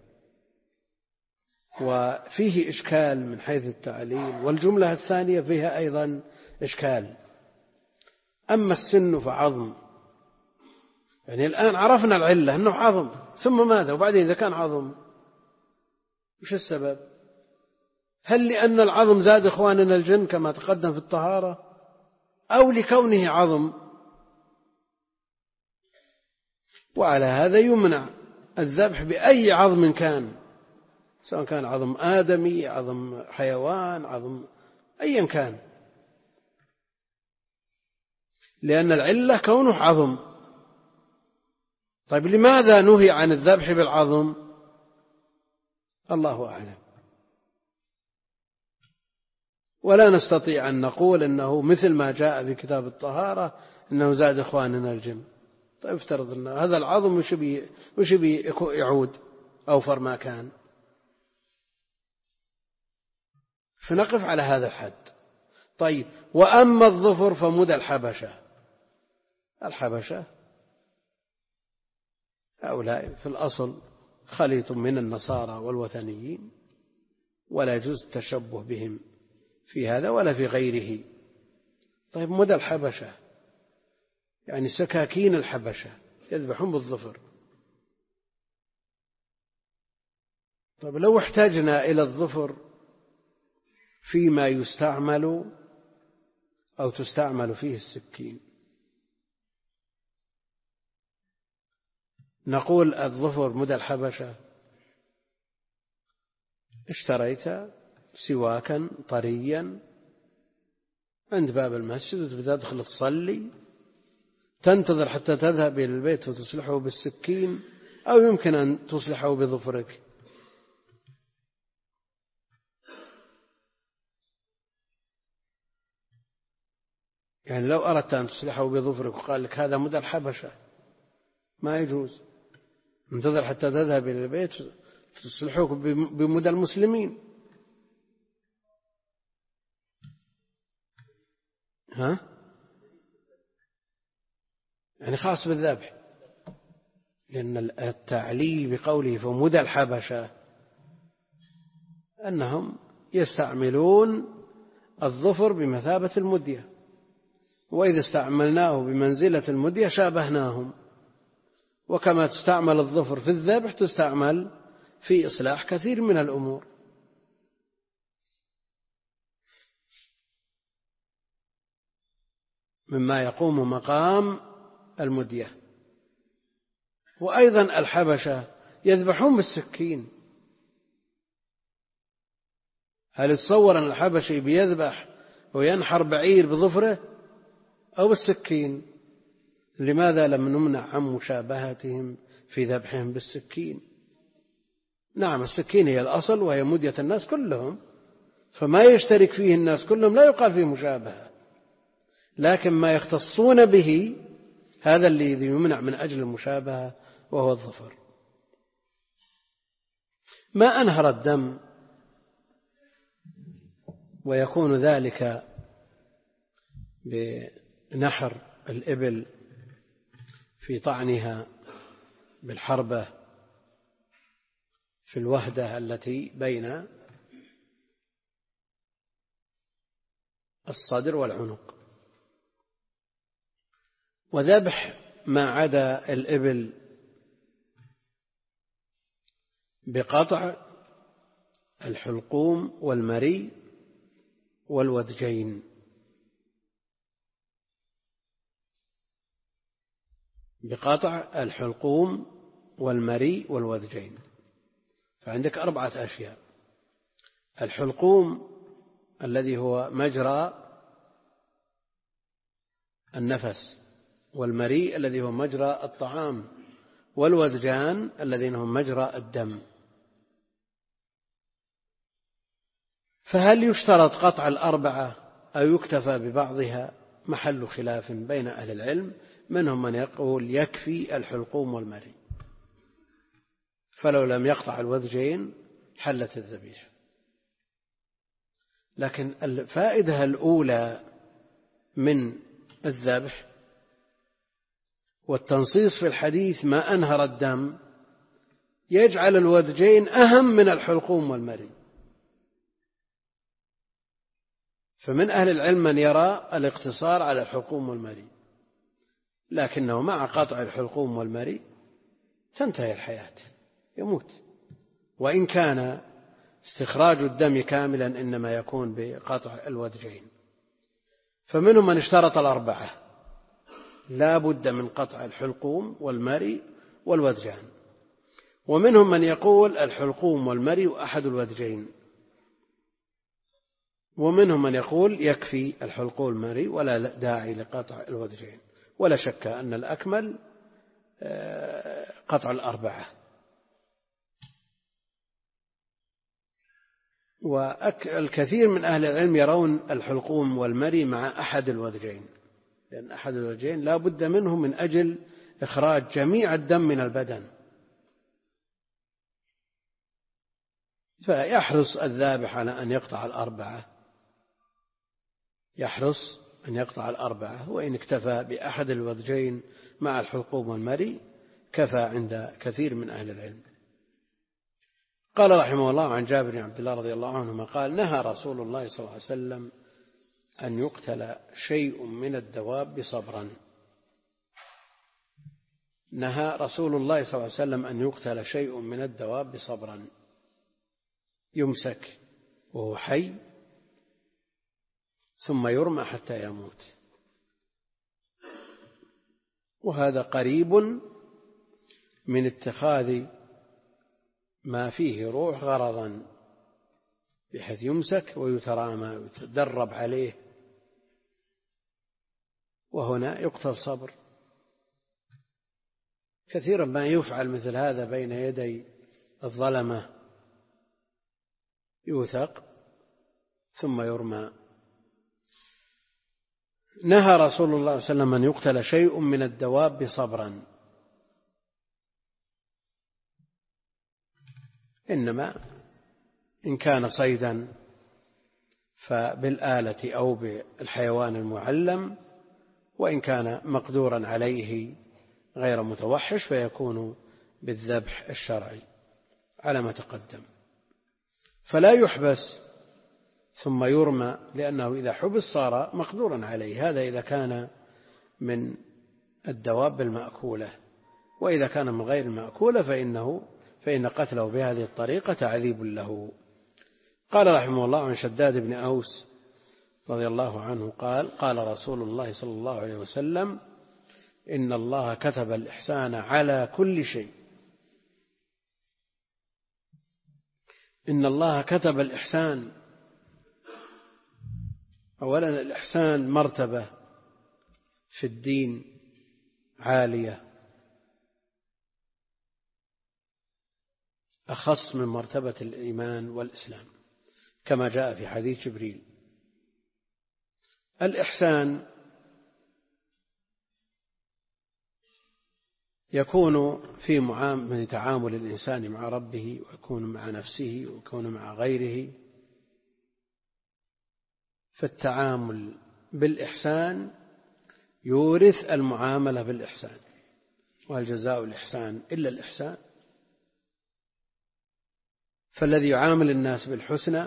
وفيه إشكال من حيث التعليل، والجملة الثانية فيها أيضا إشكال. أما السن فعظم، يعني الآن عرفنا العلة أنه عظم، ثم ماذا؟ وبعدين إذا كان عظم وش السبب؟ هل لأن العظم زاد إخواننا الجن كما تقدم في الطهارة، أو لكونه عظم؟ وعلى هذا يمنع الذبح بأي عظم كان، سواء كان عظم آدمي، عظم حيوان، عظم أيا كان، لأن العلة كونه عظم. طيب لماذا نهي عن الذبح بالعظم؟ الله أعلم. ولا نستطيع أن نقول أنه مثل ما جاء في كتاب الطهارة أنه زاد إخواننا الجن. طيب افترض أن هذا العظم وش بي وش بي يعود أوفر ما كان، فنقف على هذا الحد. طيب وأما الظفر فمدى الحبشة، الحبشة هؤلاء في الأصل خليط من النصارى والوثنيين، ولا يجوز التشبه بهم في هذا ولا في غيره. طيب مدى الحبشة يعني سكاكين الحبشة يذبحون بالظفر. طيب لو احتاجنا إلى الظفر فيما يستعمل أو تستعمل فيه السكين، نقول الظفر مدى الحبشة. اشتريت سواكا طريا عند باب المسجد وتدخل تصلي، تنتظر حتى تذهب إلى البيت وتصلحه بالسكين، أو يمكن أن تصلحه بظفرك. يعني لو أردت أن تصلحه بظفرك وقال لك هذا مدى الحبشة ما يجوز، انتظر حتى تذهب إلى البيت تصلحه بمدى المسلمين. ها؟ يعني خاص بالذبح، لأن التعليل بقوله فمدى الحبشة أنهم يستعملون الظفر بمثابة المدية، وإذا استعملناه بمنزلة المدية شابهناهم. وكما تستعمل الظفر في الذبح تستعمل في إصلاح كثير من الأمور. مما يقوم مقام المدية. وأيضا الحبشة يذبحون بالسكين. هل يتصور أن الحبشي بيذبح وينحر بعير بظفره أو بالسكين؟ لماذا لم نمنع عن مشابهتهم في ذبحهم بالسكين؟ نعم السكين هي الأصل وهي مدية الناس كلهم، فما يشترك فيه الناس كلهم لا يقال فيه مشابهة، لكن ما يختصون به هذا الذي يمنع من أجل المشابهة وهو الظفر. ما أنهر الدم ويكون ذلك بنحر الإبل في طعنها بالحربة في الوهدة التي بين الصدر والعنق، وذبح ما عدا الإبل بقطع الحلقوم والمري والودجين. بقطع الحلقوم والمري والودجين، فعندك أربعة أشياء: الحلقوم الذي هو مجرى النفس، والمري الذي هو مجرى الطعام، والودجان الذين هم مجرى الدم. فهل يشترط قطع الأربعة أو يكتفى ببعضها؟ محل خلاف بين أهل العلم، منهم من يقول يكفي الحلقوم والمري، فلو لم يقطع الودجين حلت الذبيحة. لكن الفائدة الأولى من الذبح والتنصيص في الحديث ما أنهر الدم يجعل الودجين أهم من الحلقوم والمري. فمن أهل العلم من يرى الاقتصار على الحلقوم والمري، لكنه مع قطع الحلقوم والمري تنتهي الحياة، يموت، وإن كان استخراج الدم كاملا إنما يكون بقطع الودجين. فمنهم من اشترط الأربعة، لا بد من قطع الحلقوم والمري والودجان، ومنهم من يقول الحلقوم والمري وأحد الودجين، ومنهم من يقول يكفي الحلقوم والمري ولا داعي لقطع الودجين. ولا شك أن الأكمل قطع الأربعة. والكثير من أهل العلم يرون الحلقوم والمري مع أحد الودجين، لأن أحد الودجين لا بد منه من أجل إخراج جميع الدم من البدن، فيحرص الذابح على أن يقطع الأربعة، يحرص أن يقطع الأربعة، وإن اكتفى بأحد الودجين مع الحلقوم والمري كفى عند كثير من أهل العلم. قال رحمه الله عن جابر بن عبد الله رضي الله عنهما قال نهى رسول الله صلى الله عليه وسلم أن يقتل شيء من الدواب صبرا. نهى رسول الله صلى الله عليه وسلم أن يقتل شيء من الدواب صبرا، يمسك وهو حي ثم يرمى حتى يموت. وهذا قريب من اتخاذ ما فيه روح غرضا، بحيث يمسك ويترامى ويتدرب عليه، وهنا يقتل صبر. كثيرا ما يفعل مثل هذا بين يدي الظلمة، يوثق ثم يرمى. نهى رسول الله صلى الله عليه وسلم أن يقتل شيء من الدواب صبرا، إنما إن كان صيدا فبالآلة أو بالحيوان المعلم، وإن كان مقدورا عليه غير متوحش فيكون بالذبح الشرعي على ما تقدم. فلا يحبس ثم يرمى، لأنه إذا حبس صار مقدورا عليه. هذا إذا كان من الدواب المأكولة، وإذا كان من غير المأكولة فإنه فإن قتله بهذه الطريقة تعذيب له. قال رحمه الله عن شداد بن أوس رضي الله عنه قال قال رسول الله صلى الله عليه وسلم إن الله كتب الإحسان على كل شيء. إن الله كتب الإحسان. أولا الإحسان مرتبة في الدين عالية، أخص من مرتبة الإيمان والإسلام، كما جاء في حديث جبريل. الإحسان يكون في معامل تعامل الإنسان مع ربه، ويكون مع نفسه، ويكون مع غيره. فالتعامل بالإحسان يورث المعاملة بالإحسان، وهل جزاء الإحسان إلا الإحسان. فالذي يعامل الناس بالحسنى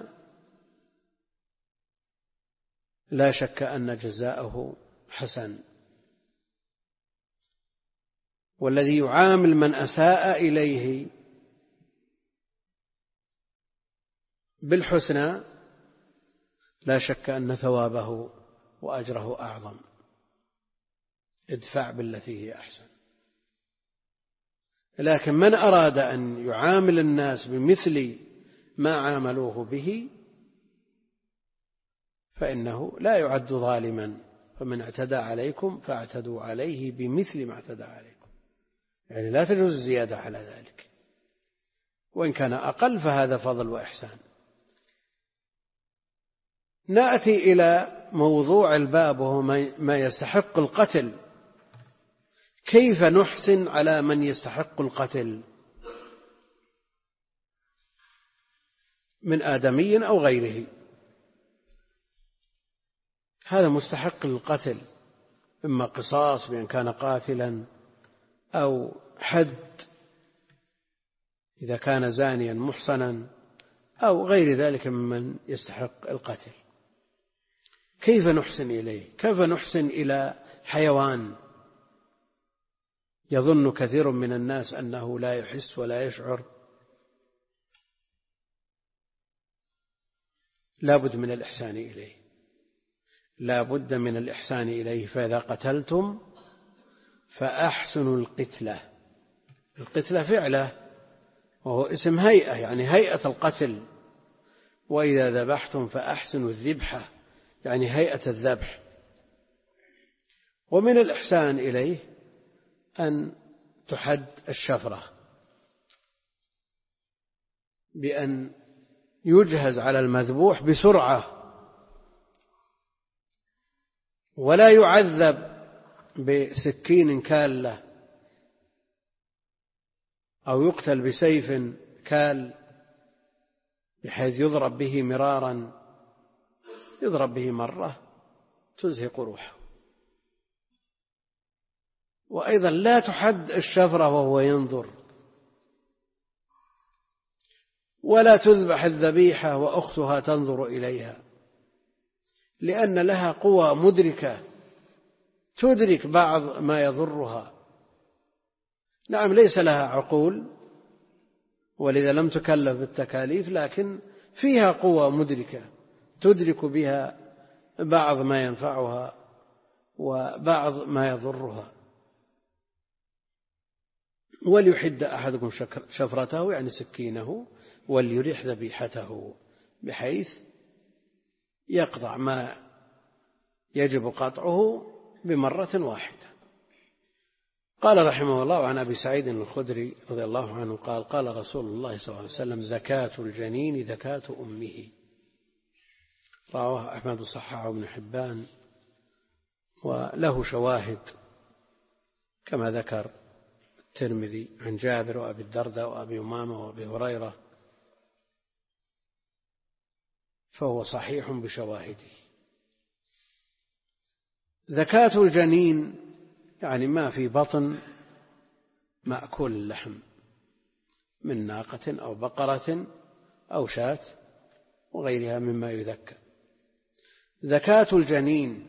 لا شك أن جزاءه حسن، والذي يعامل من أساء إليه بالحسنى لا شك أن ثوابه وأجره أعظم. ادفع بالتي هي أحسن. لكن من أراد أن يعامل الناس بمثل ما عاملوه به فإنه لا يعد ظالما. فمن اعتدى عليكم فاعتدوا عليه بمثل ما اعتدى عليكم، يعني لا تجوز الزيادة على ذلك، وإن كان أقل فهذا فضل وإحسان. نأتي إلى موضوع الباب وهو ما يستحق القتل. كيف نحسن على من يستحق القتل من آدمي أو غيره؟ هذا مستحق للقتل، إما قصاص بأن كان قاتلا، أو حد إذا كان زانيا محصنا، أو غير ذلك ممن يستحق القتل. كيف نحسن إليه؟ كيف نحسن إلى حيوان يظن كثير من الناس أنه لا يحس ولا يشعر؟ لا بد من الإحسان إليه، لا بد من الإحسان إليه. فإذا قتلتم فأحسنوا القتلة. القتلة فعله وهو اسم هيئة، يعني هيئة القتل. وإذا ذبحتم فأحسنوا الذبحة، يعني هيئة الذبح. ومن الإحسان إليه أن تحد الشفرة بأن يجهز على المذبوح بسرعة، ولا يعذب بسكين كالة أو يقتل بسيف كال بحيث يضرب به مرارا، يضرب به مرة تزهق روحه. وأيضا لا تحد الشفرة وهو ينظر، ولا تذبح الذبيحة وأختها تنظر إليها، لأن لها قوى مدركة تدرك بعض ما يضرها. نعم ليس لها عقول ولذا لم تكلف بالتكاليف، لكن فيها قوى مدركة تدرك بها بعض ما ينفعها وبعض ما يضرها. وليحد أحدكم شفرته يعني سكينه، وليريح ذبيحته، بحيث يقطع ما يجب قطعه بمرة واحدة. قال رحمه الله: عن أبي سعيد الخدري رضي الله عنه قال: قال رسول الله صلى الله عليه وسلم: زكاة الجنين زكاة أمه. رواه أحمد وصححه ابن حبان، وله شواهد كما ذكر الترمذي عن جابر وأبي الدرداء وأبي أمامة وأبي هريرة، فهو صحيح بشواهده. زكاة الجنين يعني ما في بطن مأكول اللحم من ناقة أو بقرة أو شاة وغيرها مما يذكى. زكاة الجنين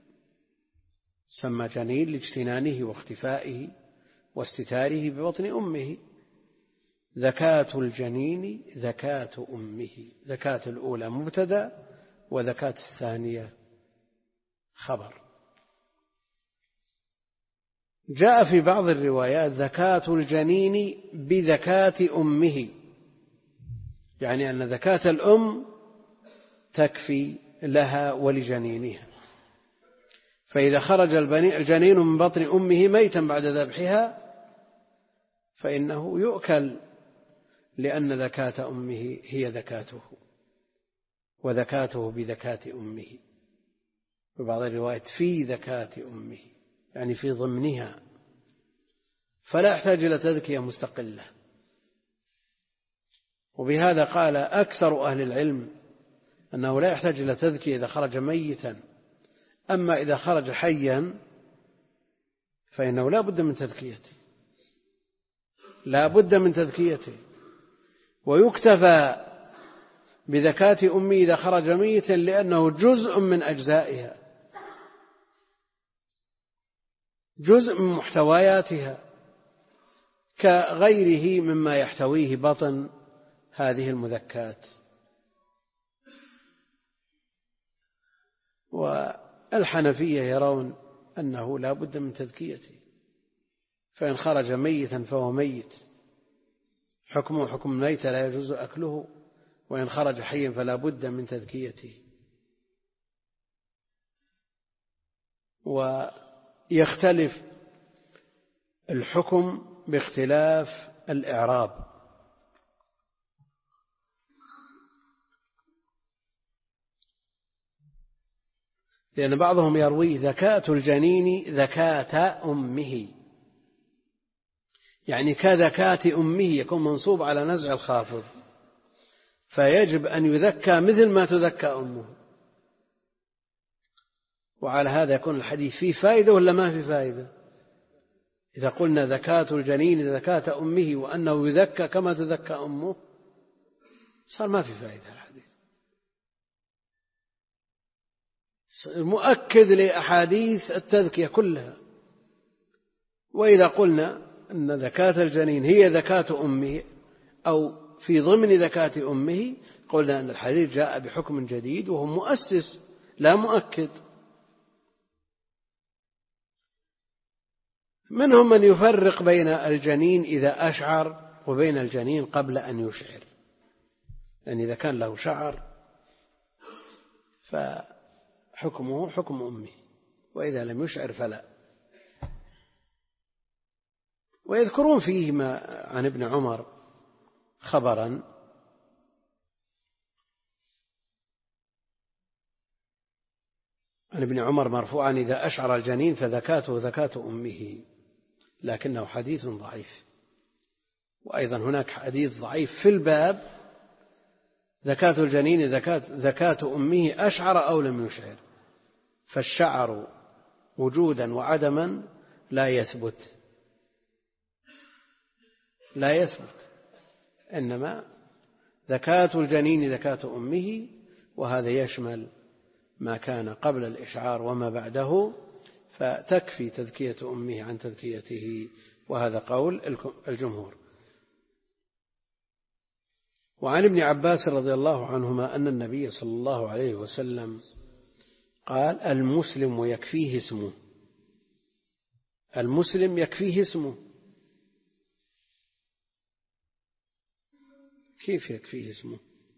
سمى جنين لاجتنانه واختفائه واستتاره ببطن أمه. زكاة الجنين زكاة أمه، زكاة الأولى مبتدأ وزكاة الثانية خبر. جاء في بعض الروايات زكاة الجنين بزكاة أمه، يعني أن زكاة الأم تكفي لها ولجنينها. فإذا خرج الجنين من بطن أمه ميتا بعد ذبحها فإنه يؤكل، لأن زكاة أمه هي زكاته وزكاته بزكاة أمه. في بعض الروايات في زكاة أمه يعني في ضمنها، فلا يحتاج إلى تذكية مستقلة. وبهذا قال أكثر أهل العلم أنه لا يحتاج إلى تذكية إذا خرج ميتا، أما إذا خرج حيا فإنه لا بد من تذكيته، لا بد من تذكيته. ويكتفى بزكاة أمه إذا خرج ميتا لأنه جزء من أجزائها، جزء من محتوياتها، كغيره مما يحتويه بطن هذه المذكات. والحنفية يرون أنه لا بد من تذكيته، فإن خرج ميتا فهو ميت، حكمه حكم الميت لا يجوز أكله، وإن خرج حيا فلا بد من تذكيته. ويختلف الحكم باختلاف الإعراب، لأن بعضهم يروي زكاة الجنين زكاة أمه، يعني كزكاة أمه، يكون منصوب على نزع الخافض، فيجب أن يذكى مثل ما تذكى أمه. وعلى هذا يكون الحديث فيه فائدة ولا ما فيه فائدة؟ إذا قلنا زكاة الجنين زكاة أمه وأنه يذكى كما تذكى أمه صار ما في فائدة الحديث، مؤكد لأحاديث التذكية كلها. وإذا قلنا أن زكاة الجنين هي زكاة أمه أو في ضمن زكاة أمه، قلنا أن الحديث جاء بحكم جديد وهو مؤسس لا مؤكد. منهم من يفرق بين الجنين إذا أشعر وبين الجنين قبل أن يشعر، يعني إذا كان له شعر فحكمه حكم أمه، وإذا لم يشعر فلا. ويذكرون فيه ما عن ابن عمر خبرا عن ابن عمر مرفوعا: إذا أشعر الجنين فذكاته زكاة أمه، لكنه حديث ضعيف. وأيضا هناك حديث ضعيف في الباب: زكاة الجنين زكاة, زكاة أمه أشعر أو لم يشعر. فالشعر وجودا وعدما لا يثبت لا يثبت إنما زكاة الجنين زكاة أمه، وهذا يشمل ما كان قبل الإشعار وما بعده، فتكفي تذكية أمه عن تذكيته، وهذا قول الجمهور. وعن ابن عباس رضي الله عنهما أن النبي صلى الله عليه وسلم قال: المسلم يكفيه اسمه. المسلم يكفيه اسمه. كيف يكفيه اسمه؟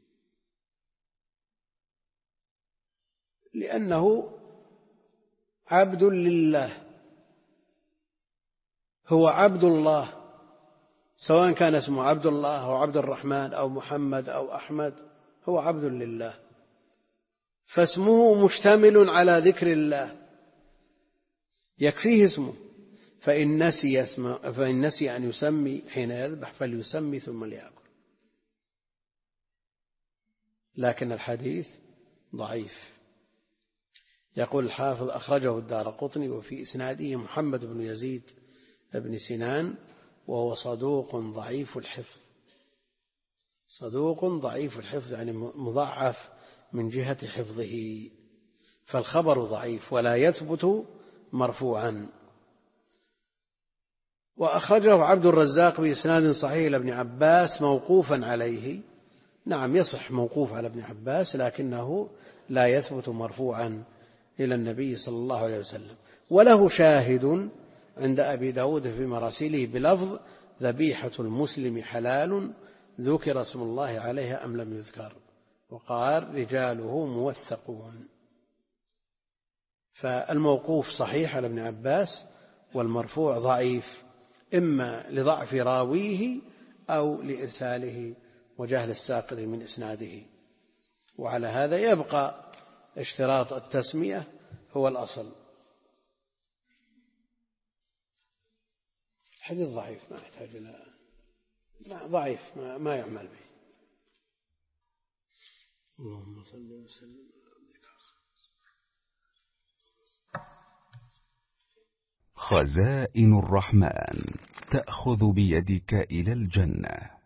لأنه عبد لله، هو عبد الله، سواء كان اسمه عبد الله أو عبد الرحمن أو محمد أو أحمد، هو عبد لله، فاسمه مشتمل على ذكر الله، يكفيه اسمه. فإن نسي, اسم فإن نسي أن يسمي حين يذبح فليسمي ثم ليأكل. لكن الحديث ضعيف. يقول الحافظ: أخرجه الدارقطني وفي إسناده محمد بن يزيد بن سنان وهو صدوق ضعيف الحفظ. صدوق ضعيف الحفظ يعني مضعف من جهة حفظه، فالخبر ضعيف ولا يثبت مرفوعا. وأخرجه عبد الرزاق بإسناد صحيح لابن عباس موقوفا عليه. نعم، يصح موقوف على ابن عباس، لكنه لا يثبت مرفوعا إلى النبي صلى الله عليه وسلم. وله شاهد عند أبي داود في مراسيله بلفظ: ذبيحة المسلم حلال ذكر اسم الله عليها أم لم يذكر، وقال: رجاله موثقون. فالموقوف صحيح على ابن عباس، والمرفوع ضعيف، إما لضعف راويه أو لإرساله وجهل الساقط من إسناده. وعلى هذا يبقى اشتراط التسمية هو الأصل. حديث ضعيف ما يحتاج إلى ضعيف ما, ما يعمل به. اللهم صل وسلم. خزائن الرحمن تأخذ بيدك إلى الجنة.